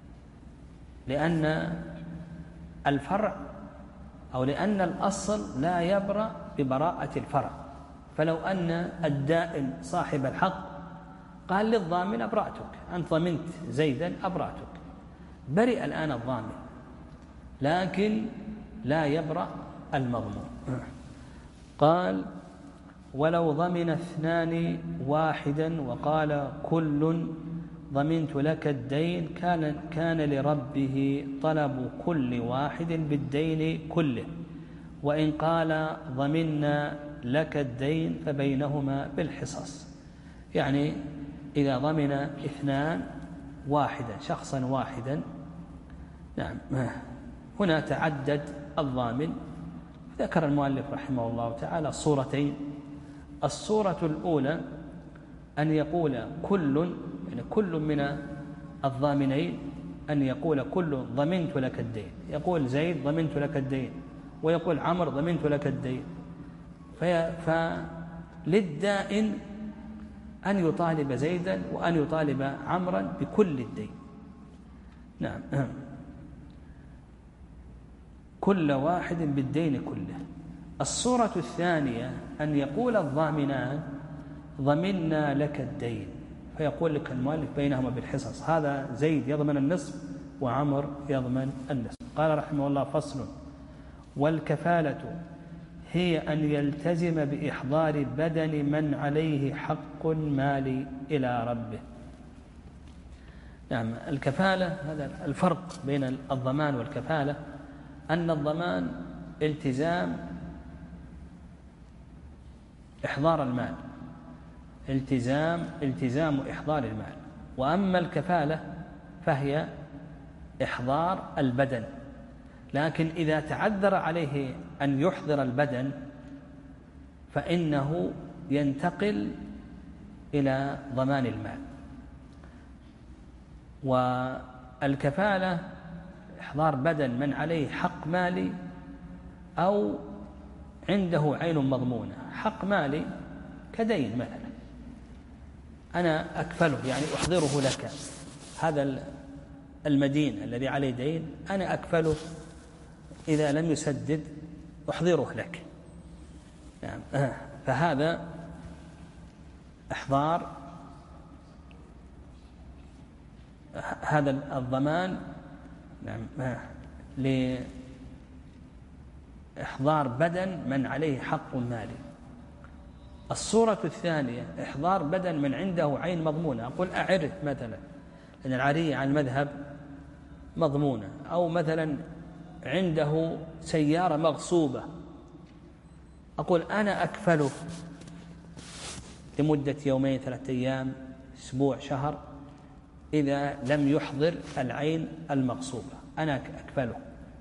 Speaker 2: لأن الفرع أو لأن الأصل لا يبرأ ببراءة الفرع. فلو أن الدائن صاحب الحق قال للضامن: أبرأتك، أنت ضمنت زيدا أبرأتك، برئ الآن الضامن، لكن لا يبرأ المضمون. قال: ولو ضمن اثنان واحدا وقال كل ضمنت لك الدين كان كان لربه طلب كل واحد بالدين كله، وإن قال ضمنا لك الدين فبينهما بالحصص. يعني إذا ضمن اثنان واحدا، شخصا واحدا، نعم، هنا تعدد الضامن. ذكر المؤلف رحمه الله تعالى صورتين. الصورة الأولى أن يقول كل، يعني كل من الضامنين، أن يقول كل ضمنت لك الدين، يقول زيد ضمنت لك الدين، ويقول عمرو ضمنت لك الدين. فللدائن أن يطالب زيدا وأن يطالب عمرا بكل الدين. نعم، كل واحد بالدين كله. الصورة الثانية أن يقول الضامنان ضمنا لك الدين، فيقول لك المؤلف بينهما بالحصص، هذا زيد يضمن النصف وعمر يضمن النصف. قال رحمه الله: فصل: والكفالة هي أن يلتزم بإحضار بدن من عليه حق مالي إلى ربه. نعم، الكفالة، هذا الفرق بين الضمان والكفالة، أن الضمان التزام إحضار المال، التزام التزام إحضار المال. وأما الكفالة فهي إحضار البدن، لكن إذا تعذر عليه أن يحضر البدن فإنه ينتقل إلى ضمان المال. والكفالة إحضار بدن من عليه حق مالي أو عنده عين مضمونة. حق مالي كدين مثلا، أنا أكفله، يعني أحضره لك، هذا المدين الذي عليه دين أنا أكفله، إذا لم يسدد أحضره لك. يعني فهذا إحضار، هذا الضمان نعم لإحضار بدن من عليه حق مالي. الصورة الثانية إحضار بدن من عنده عين مضمونة، أقول أعره مثلا، أن العارية عن المذهب مضمونة، أو مثلا عنده سيارة مغصوبة، أقول أنا أكفله لمدة يومين ثلاثة أيام أسبوع شهر إذا لم يحضر العين المغصوبة، أنا أكفله،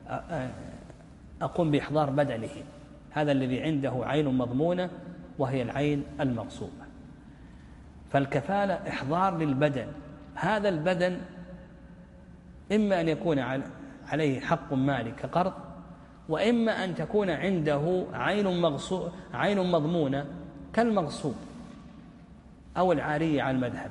Speaker 2: أقوم بإحضار بدنه، هذا الذي عنده عين مضمونة وهي العين المغصوبة. فالكفالة إحضار للبدن، هذا البدن إما أن يكون عليه حق مالي كقرض، وإما أن تكون عنده عين مغصوب عين مضمونة كالمغصوب أو العارية على المذهب.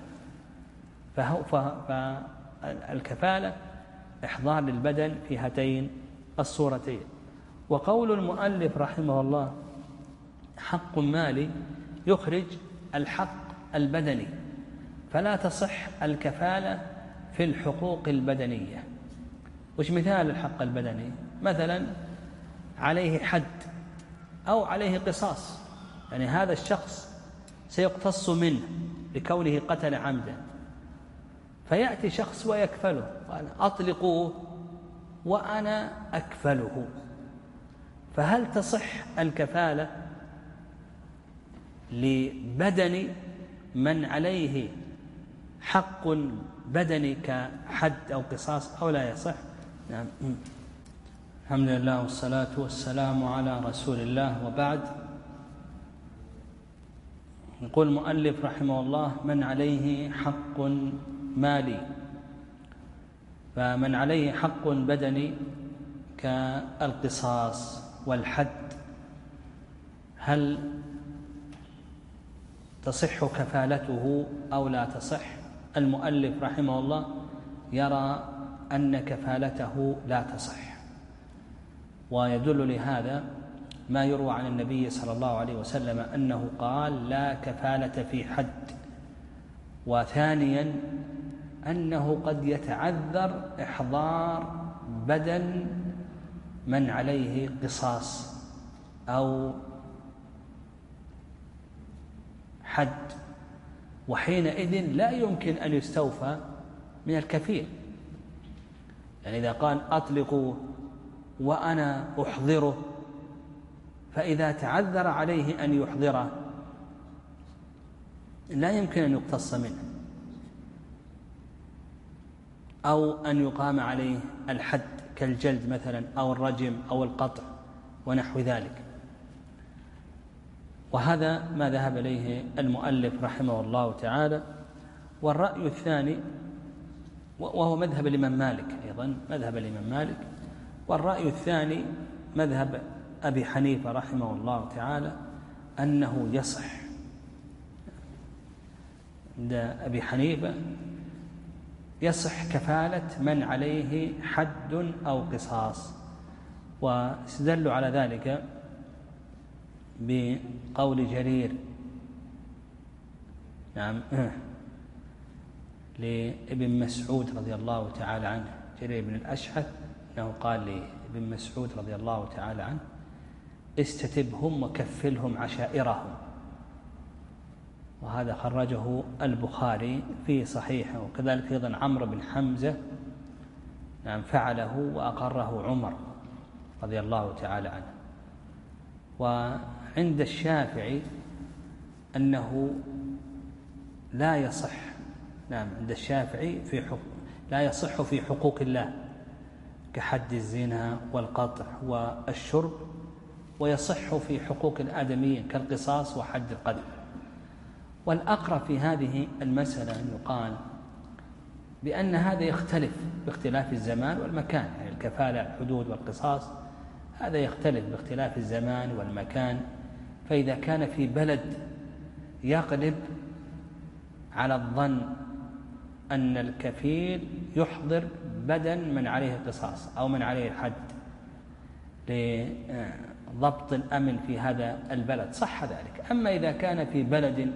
Speaker 2: فالكفالة إحضار للبدن في هاتين الصورتين. وقول المؤلف رحمه الله حق مالي يخرج الحق البدني، فلا تصح الكفالة في الحقوق البدنية. وش مثال الحق البدني؟ مثلا عليه حد أو عليه قصاص، يعني هذا الشخص سيقتص منه لكونه قتل عمدا، فيأتي شخص ويكفله، قال أطلقوه وأنا أكفله، فهل تصح الكفالة لبدن من عليه حق بدني كحد أو قصاص أو لا يصح؟ نعم. الحمد لله والصلاة والسلام على رسول الله، وبعد. يقول المؤلف رحمه الله: من عليه حق مالي، فمن عليه حق بدني كالقصاص والحد هل تصح كفالته أو لا تصح؟ المؤلف رحمه الله يرى أن كفالته لا تصح، ويدل لهذا ما يروى عن النبي صلى الله عليه وسلم أنه قال: لا كفالة في حد. وثانيا أنه قد يتعذر إحضار بدن من عليه قصاص أو حد، وحينئذ لا يمكن أن يستوفى من الكفيل. يعني إذا قال أطلقوا وأنا أحضره، فإذا تعذر عليه أن يحضره لا يمكن أن يقتص منه، أو أن يقام عليه الحد كالجلد مثلا أو الرجم أو القطع ونحو ذلك. وهذا ما ذهب إليه المؤلف رحمه الله تعالى. والرأي الثاني، وهو مذهب الإمام مالك أيضا، مذهب الإمام مالك، والرأي الثاني مذهب أبي حنيفة رحمه الله تعالى، أنه يصح. عند أبي حنيفة يصح كفالة من عليه حد أو قصاص، واستدلوا على ذلك بقول جرير نعم لابن مسعود رضي الله تعالى عنه، جرير بن الأشعث، أنه قال لابن مسعود رضي الله تعالى عنه: استتبهم وكفلهم عشائرهم. وهذا خرجه البخاري في صحيحه. وكذلك أيضا عمرو بن حمزة نعم فعله وأقره عمر رضي الله تعالى عنه. وعند الشافعي أنه لا يصح، نعم عند الشافعي في حق لا يصح في حقوق الله كحد الزنا والقطع والشرب، ويصح في حقوق الآدميين كالقصاص وحد القذف. والأقرب في هذه المسألة أن يقال بأن هذا يختلف باختلاف الزمان والمكان، يعني الكفالة الحدود والقصاص هذا يختلف باختلاف الزمان والمكان. فإذا كان في بلد يغلب على الظن أن الكفيل يحضر بدن من عليه قصاص أو من عليه الحد لضبط الأمن في هذا البلد صح ذلك. أما إذا كان في بلد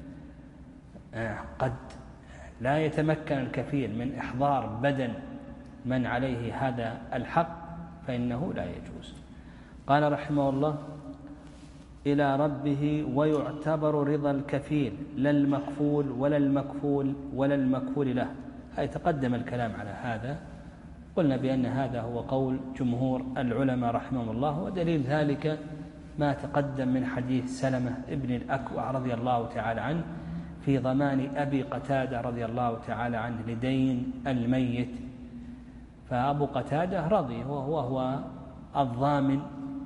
Speaker 2: قد لا يتمكن الكفيل من إحضار بدن من عليه هذا الحق فإنه لا يجوز. قال رحمه الله: إلى ربه ويعتبر رضا الكفيل لا المكفول ولا المكفول ولا المكفول له. أي تقدم الكلام على هذا، قلنا بأن هذا هو قول جمهور العلماء رحمهم الله، ودليل ذلك ما تقدم من حديث سلمة ابن الأكوع رضي الله تعالى عنه في ضمان أبي قتادة رضي الله تعالى عنه لدين الميت. فأبو قتادة رضي وهو هو الضامن،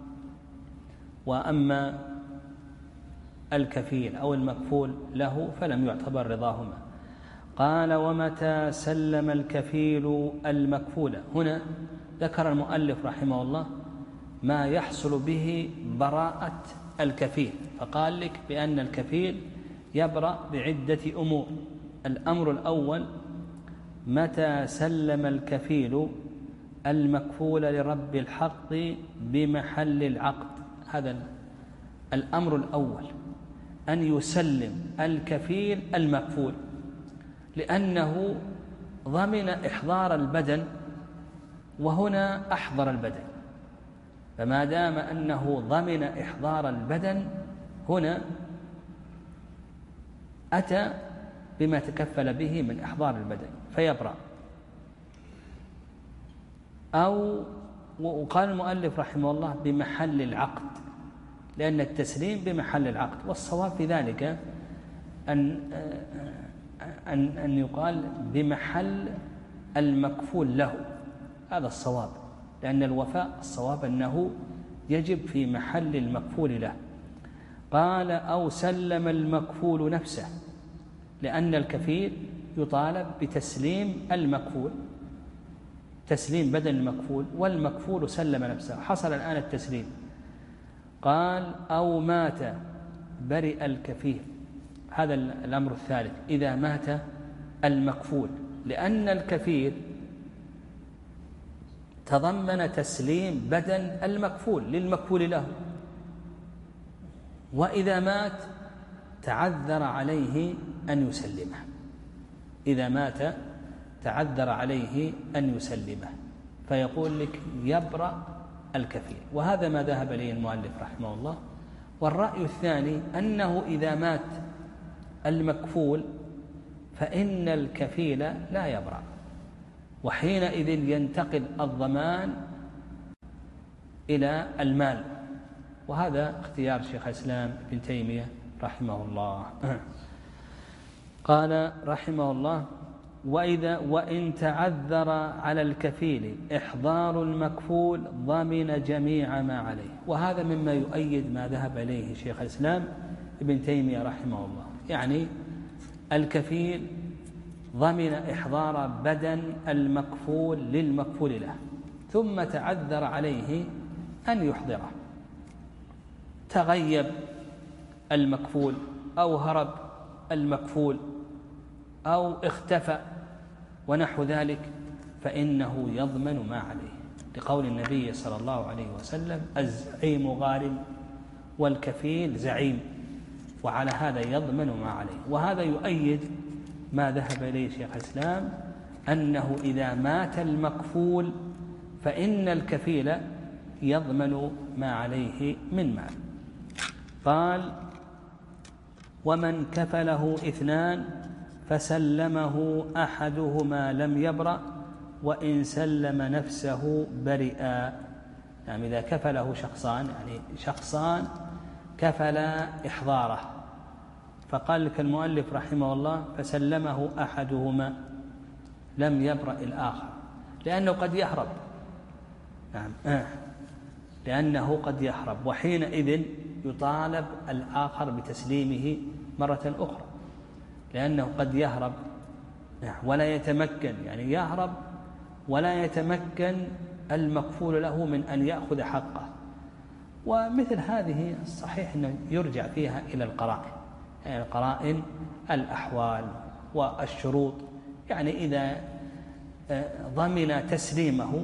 Speaker 2: وأما الكفيل أو المكفول له فلم يعتبر رضاهما. قال: ومتى سلم الكفيل المكفول. هنا ذكر المؤلف رحمه الله ما يحصل به براءة الكفيل، فقال لك بأن الكفيل يبرأ بعدة أمور. الأمر الأول: متى سلم الكفيل المكفول لرب الحق بمحل العقد. هذا الأمر الأول، أن يسلم الكفيل المكفول، لأنه ضمن إحضار البدن وهنا أحضر البدن، فما دام أنه ضمن إحضار البدن هنا أتى بما تكفل به من إحضار البدن فيبرأ. أو وقال المؤلف رحمه الله بمحل العقد، لأن التسليم بمحل العقد، والصواب في ذلك أن أن أن يقال بمحل المكفول له، هذا الصواب، لأن الوفاء الصواب أنه يجب في محل المكفول له. قال أو سلم المكفول نفسه، لأن الكفيل يطالب بتسليم المكفول، تسليم بدل المكفول، والمكفول سلم نفسه، حصل الآن التسليم. قال أو مات برئ الكفيل، هذا الأمر الثالث، إذا مات المكفول، لأن الكفيل تضمن تسليم بدن المكفول للمكفول له، وإذا مات تعذر عليه أن يسلمه، إذا مات تعذر عليه أن يسلمه، فيقول لك يبرأ الكفيل، وهذا ما ذهب إليه المؤلف رحمه الله. والرأي الثاني أنه إذا مات المكفول فإن الكفيل لا يبرأ، وحينئذ ينتقل الضمان إلى المال، وهذا اختيار شيخ الإسلام ابن تيمية رحمه الله. قال رحمه الله وإذا وإن تعذر على الكفيل إحضار المكفول ضمن جميع ما عليه، وهذا مما يؤيد ما ذهب إليه شيخ الإسلام ابن تيمية رحمه الله، يعني الكفيل ضمن إحضار بدن المكفول للمكفول له، ثم تعذر عليه أن يحضره، تغيب المكفول أو هرب المكفول أو اختفى ونحو ذلك، فإنه يضمن ما عليه، لقول النبي صلى الله عليه وسلم الزعيم غارم والكفيل زعيم، وعلى هذا يضمن ما عليه. وهذا يؤيد ما ذهب إليه شيخ الإسلام أنه إذا مات المكفول فإن الكفيل يضمن ما عليه من مال. قال ومن كفله اثنان فسلمه أحدهما لم يبرأ وإن سلم نفسه برئا، يعني إذا كفله شخصان، يعني شخصان كفلا إحضاره، فقال لك المؤلف رحمه الله فسلمه أحدهما لم يبرأ الآخر، لأنه قد يهرب، نعم آه. لأنه قد يهرب، وحينئذ يطالب الآخر بتسليمه مرة أخرى، لأنه قد يهرب ولا يتمكن، يعني يهرب ولا يتمكن المكفول له من أن يأخذ حقه. ومثل هذه الصحيح أنه يرجع فيها إلى القرائن، يعني القرائن الأحوال والشروط، يعني إذا ضمن تسليمه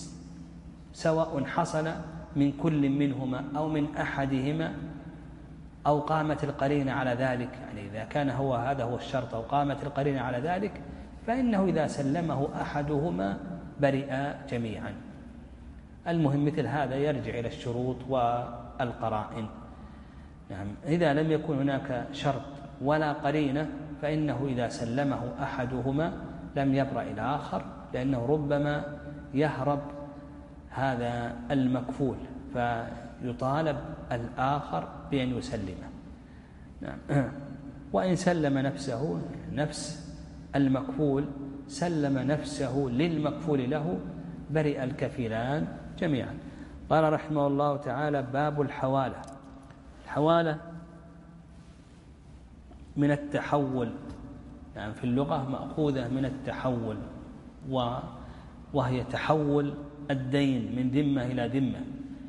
Speaker 2: سواء حصل من كل منهما أو من أحدهما أو قامت القرينة على ذلك، يعني إذا كان هو هذا هو الشرط أو قامت القرينة على ذلك، فإنه إذا سلمه أحدهما برئ جميعا. المهم مثل هذا يرجع إلى الشروط والقرائن، يعني إذا لم يكن هناك شرط ولا قرينة فإنه إذا سلمه أحدهما لم يبرأ الآخر، لأنه ربما يهرب هذا المكفول فيطالب الآخر بأن يسلمه، نعم. وإن سلم نفسه، نفس المكفول سلم نفسه للمكفول له برئ الكفيلان جميعا. قال رحمه الله تعالى باب الحوالة. الحوالة من التحول، يعني في اللغة مأخوذة من التحول، وهي تحول الدين من ذمة إلى ذمة.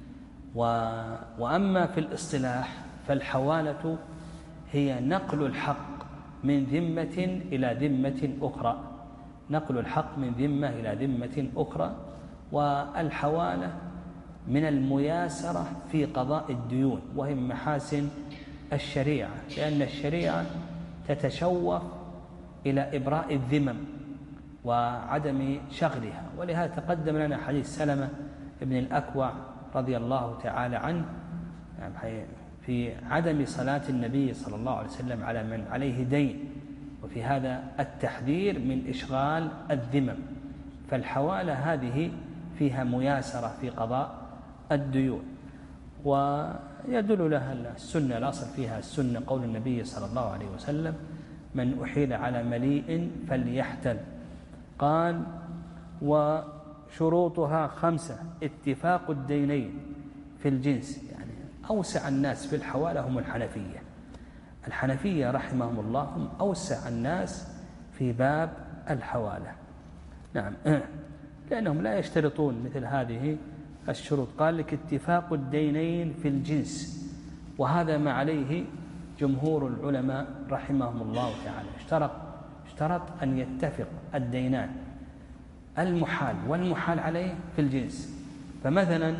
Speaker 2: وأما في الاصطلاح فالحوالة هي نقل الحق من ذمة إلى ذمة أخرى، نقل الحق من ذمة إلى ذمة أخرى. والحوالة من المياسرة في قضاء الديون، وهي من محاسن الشريعة، لأن الشريعة تتشوف إلى إبراء الذمم وعدم شغلها. ولهذا تقدم لنا حديث سلمة ابن الأكوع رضي الله تعالى عنه في عدم صلاة النبي صلى الله عليه وسلم على من عليه دين، وفي هذا التحذير من إشغال الذمم. فالحوالة هذه فيها مياسرة في قضاء الديون. ويدل لها السنة، الأصل فيها السنة قول النبي صلى الله عليه وسلم: من أحيل على مليء فليحتل. قال: وشروطها خمسة: اتفاق الدينين في الجنس. يعني أوسع الناس في الحوالة هم الحنفية. الحنفية رحمهم الله هم أوسع الناس في باب الحوالة. نعم، لأنهم لا يشترطون مثل هذه الشروط. قال لك: اتفاق الدينين في الجنس، وهذا ما عليه جمهور العلماء رحمهم الله تعالى. اشترط اشترط أن يتفق الدينان المحال والمحال عليه في الجنس. فمثلا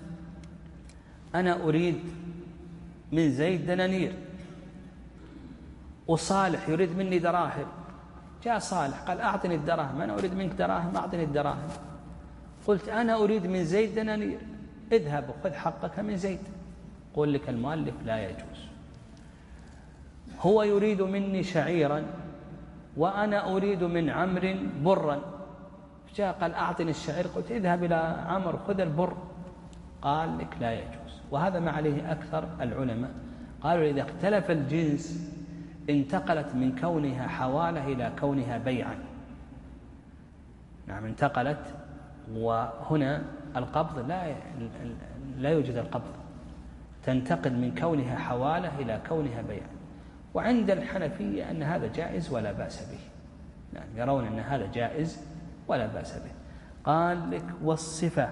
Speaker 2: أنا أريد من زيد دنانير، وصالح يريد مني دراهم. جاء صالح قال: أعطني الدراهم، أنا أريد منك دراهم، أعطني الدراهم. قلت: أنا أريد من زيد دنانير، اذهب وخذ حقك من زيد. قول لك المؤلف: لا يجوز. هو يريد مني شعيرا وأنا أريد من عمرو برا. جاء قال: أعطني الشعير. قلت: اذهب إلى عمرو خذ البر. قال لك: لا يجوز. وهذا ما عليه أكثر العلماء. قالوا: إذا اختلف الجنس انتقلت من كونها حوالة إلى كونها بيعا. نعم، انتقلت، وهنا القبض لا لا يوجد القبض، تنتقل من كونها حوالة إلى كونها بيعا. وعند الحنفية أن هذا جائز ولا بأس به. نعم، يرون أن هذا جائز ولا بأس به. قال لك: والصفة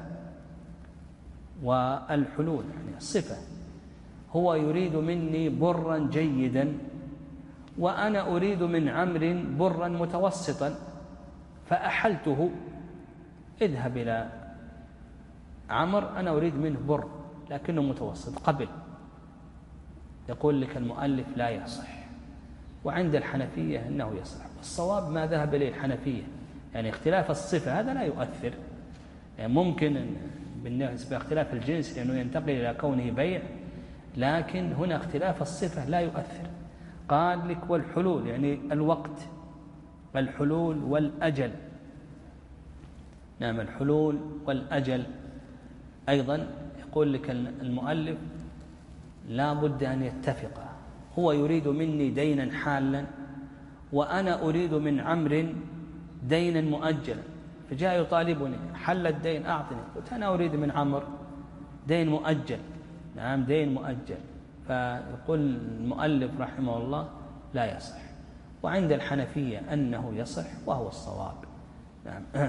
Speaker 2: والحلول. يعني الصفة: هو يريد مني برا جيدا وأنا أريد من عمرو برا متوسطا، فأحلته. اذهب إلى عمرو، أنا أريد منه بر لكنه متوسط، قبل. يقول لك المؤلف: لا يصح. وعند الحنفية أنه يصح. والصواب ما ذهب إليه الحنفية، يعني اختلاف الصفة هذا لا يؤثر. يعني ممكن بالنسبة لاختلاف الجنس لأنه ينتقل إلى كونه بيع، لكن هنا اختلاف الصفة لا يؤثر. قال لك: والحلول، يعني الوقت، الحلول والأجل. نعم، الحلول والأجل أيضا يقول لك المؤلف: لا بد أن يتفقا. هو يريد مني دينا حالا وأنا أريد من عمرو دينا مؤجلا، فجاء يطالبني: حل الدين أعطني. قلت: أنا أريد من عمرو دين مؤجل. نعم، دين مؤجل. فيقول المؤلف رحمه الله: لا يصح. وعند الحنفية أنه يصح وهو الصواب. نعم.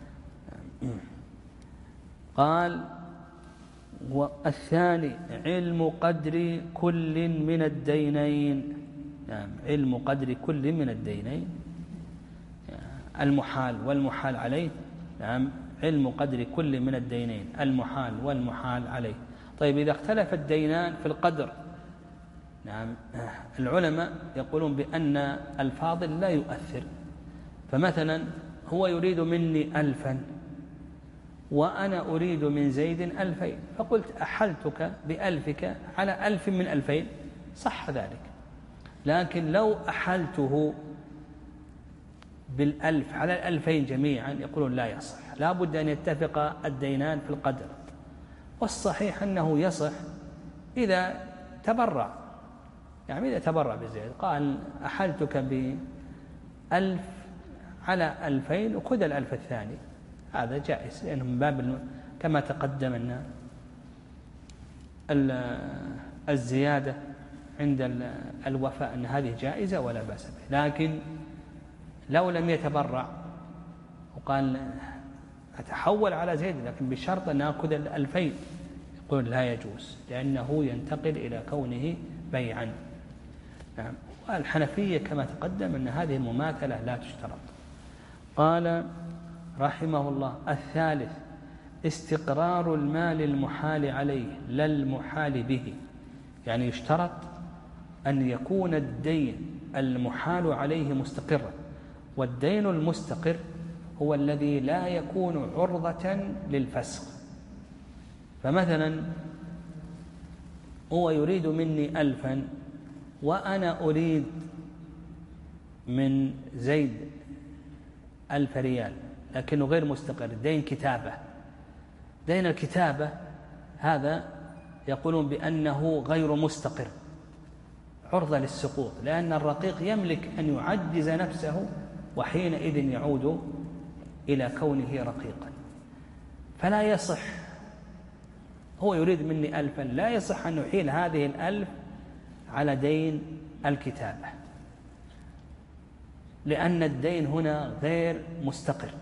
Speaker 2: قال: والثاني علم قدر كل من الدينين. نعم، علم قدر كل من الدينين، المحال والمحال عليه. نعم، علم قدر كل من الدينين، المحال والمحال عليه. طيب، إذا اختلف الدينان في القدر، نعم، العلماء يقولون بأن الفاضل لا يؤثر. فمثلا هو يريد مني ألفا وأنا أريد من زيد ألفين، فقلت: أحلتك بألفك على ألف من ألفين، صح ذلك. لكن لو أحلته بالألف على الألفين جميعا يقولون لا يصح، لا بد أن يتفق الدينان في القدر. والصحيح أنه يصح إذا تبرع، يعني إذا تبرع بزيد، قال: أحلتك بألف على ألفين وخذ الألف الثاني، هذا جائز، لأنه من باب كما تقدم أن الزيادة عند الوفاء أن هذه جائزة ولا بأس به. لكن لو لم يتبرع وقال: أتحول على زيد لكن بشرط أن أخذ الألفين، يقول: لا يجوز، لأنه ينتقل إلى كونه بيعا. نعم. والحنفية كما تقدم أن هذه المماثلة لا تشترط. قال رحمه الله: الثالث استقرار المال المحال عليه لا المحال به. يعني يشترط أن يكون الدين المحال عليه مستقرا، والدين المستقر هو الذي لا يكون عرضة للفسخ. فمثلا هو يريد مني ألفا وأنا أريد من زيد ألف ريال، لكنه غير مستقر، دين كتابة. دين الكتابة هذا يقولون بأنه غير مستقر، عرضة للسقوط، لأن الرقيق يملك أن يعجز نفسه وحينئذ يعود إلى كونه رقيقا. فلا يصح، هو يريد مني ألفا، لا يصح أن نحيل هذه الألف على دين الكتابة، لأن الدين هنا غير مستقر.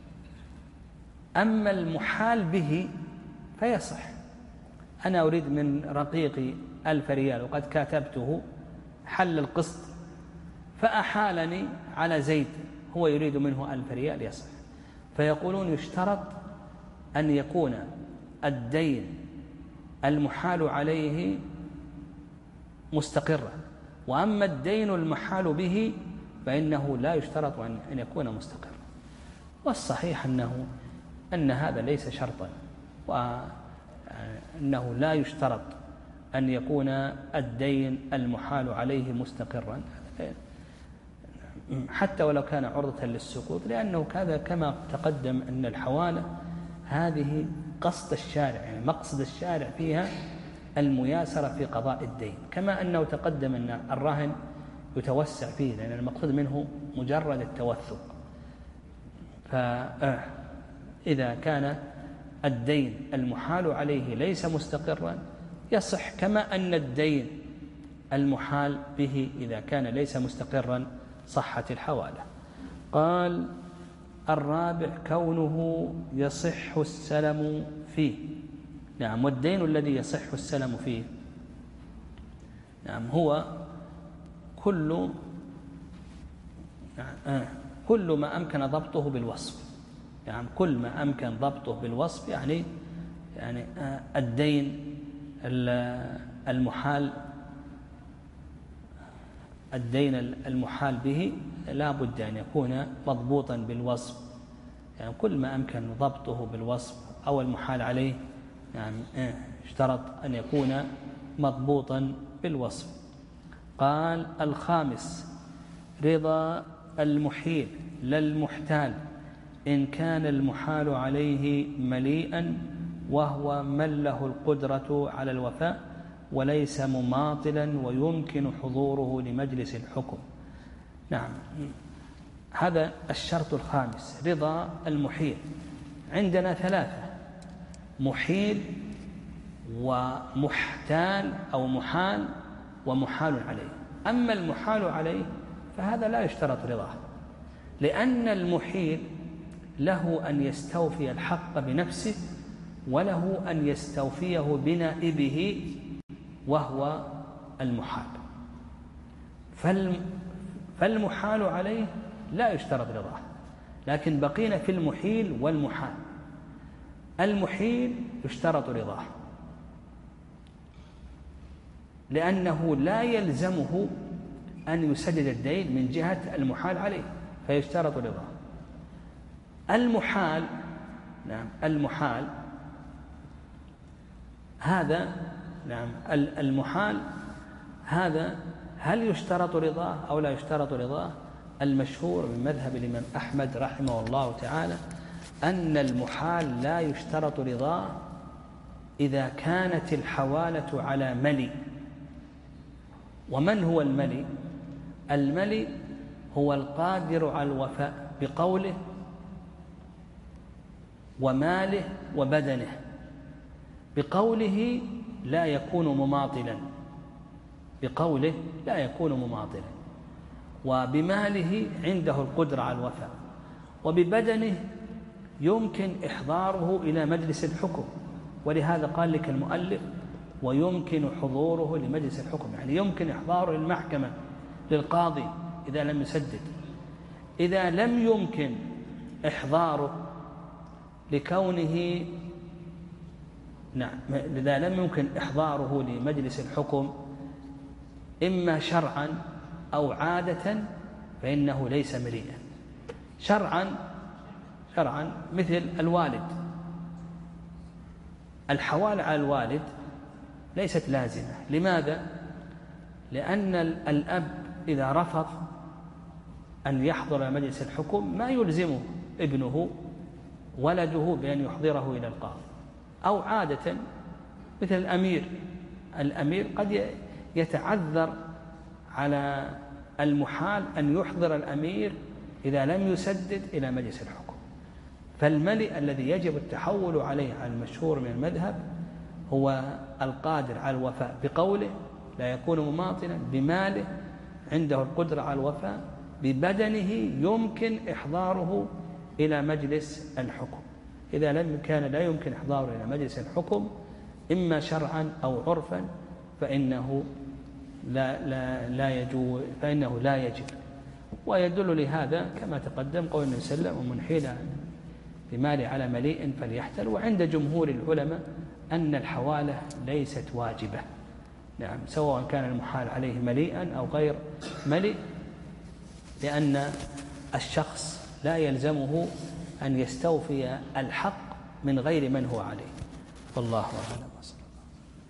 Speaker 2: أما المحال به فيصح، أنا أريد من رقيقي ألف ريال وقد كاتبته حل القسط فأحالني على زيد هو يريد منه ألف ريال، يصح. فيقولون يشترط أن يكون الدين المحال عليه مستقرا، وأما الدين المحال به فإنه لا يشترط أن يكون مستقرا. والصحيح أنه أن هذا ليس شرطا، وأنه لا يشترط أن يكون الدين المحال عليه مستقرا حتى ولو كان عرضة للسقوط، لأنه كذا كما تقدم أن الحوالة هذه قصد الشارع، يعني مقصد الشارع فيها المياسرة في قضاء الدين، كما أنه تقدم أن الرهن يتوسع فيه لأن المقصود منه مجرد التوثق. فإذا كان الدين المحال عليه ليس مستقرا يصح، كما أن الدين المحال به إذا كان ليس مستقرا صحت الحوالة. قال الرابع كونه يصح السلم فيه. نعم، والدين الذي يصح السلم فيه نعم هو كل آه كل ما أمكن ضبطه بالوصف، يعني كل ما أمكن ضبطه بالوصف، يعني يعني آه الدين المحال الدين المحال به لا بد أن يكون مضبوطا بالوصف، يعني كل ما أمكن ضبطه بالوصف أو المحال عليه يعني اشترط أن يكون مضبوطا بالوصف. قال الخامس رضا المحيل لا المحتال إن كان المحال عليه مليئا وهو من له القدرة على الوفاء وليس مماطلا ويمكن حضوره لمجلس الحكم. نعم، هذا الشرط الخامس رضا المحيل. عندنا ثلاثة: محيل ومحتال أو محال ومحال عليه. أما المحال عليه فهذا لا يشترط رضاه، لأن المحيل له أن يستوفي الحق بنفسه وله أن يستوفيه بنائبه وهو المحال. فالمحال عليه لا يشترط رضاه، لكن بقينا في المحيل والمحال. المحيل يشترط رضاه لأنه لا يلزمه أن يسدد الدين من جهة المحال عليه، فيشترط رضاه. المحال نعم المحال هذا نعم المحال هذا هل يشترط رضاه أو لا يشترط رضاه؟ المشهور من مذهب الإمام أحمد رحمه الله تعالى أن المحال لا يشترط رضاه إذا كانت الحوالة على ملي. ومن هو الملي؟ الملي هو القادر على الوفاء بقوله وماله وبدنه. بقوله لا يكون مماطلا، بقوله لا يكون مماطلا، وبماله عنده القدرة على الوفاء، وببدنه يمكن إحضاره إلى مجلس الحكم. ولهذا قال لك المؤلف ويمكن حضوره لمجلس الحكم، يعني يمكن إحضاره للمحكمة للقاضي إذا لم يسدد. إذا لم يمكن إحضاره لكونه نعم إذا لم يمكن إحضاره لمجلس الحكم إما شرعا أو عادة فإنه ليس مليئا. شرعا شرعا مثل الوالد، الحوال على الوالد ليست لازمة. لماذا؟ لأن الأب إذا رفض أن يحضر مجلس الحكم ما يلزمه ابنه ولده بأن يحضره إلى القاضي، أو عادة مثل الأمير الأمير قد يتعذر على المحال أن يحضر الأمير إذا لم يسدد إلى مجلس الحكم. فالملئ الذي يجب التحول عليه على المشهور من المذهب هو القادر على الوفاء بقوله، لا يكون مماطلا، بماله عنده القدرة على الوفاء، ببدنه يمكن إحضاره إلى مجلس الحكم. إذا لم كان لا يمكن إحضاره إلى مجلس الحكم إما شرعا أو عرفا فإنه لا, لا, لا يجوز، فإنه لا يجب. ويدل لهذا كما تقدم قول النبي صلى الله عليه وسلم: ومن حيل بماله على مليء فليحتل. وعند جمهور العلماء أن الحوالة ليست واجبة، نعم، سواء كان المحال عليه مليئا أو غير مليء، لأن الشخص لا يلزمه أن يستوفي الحق من غير من هو عليه. والله أعلم.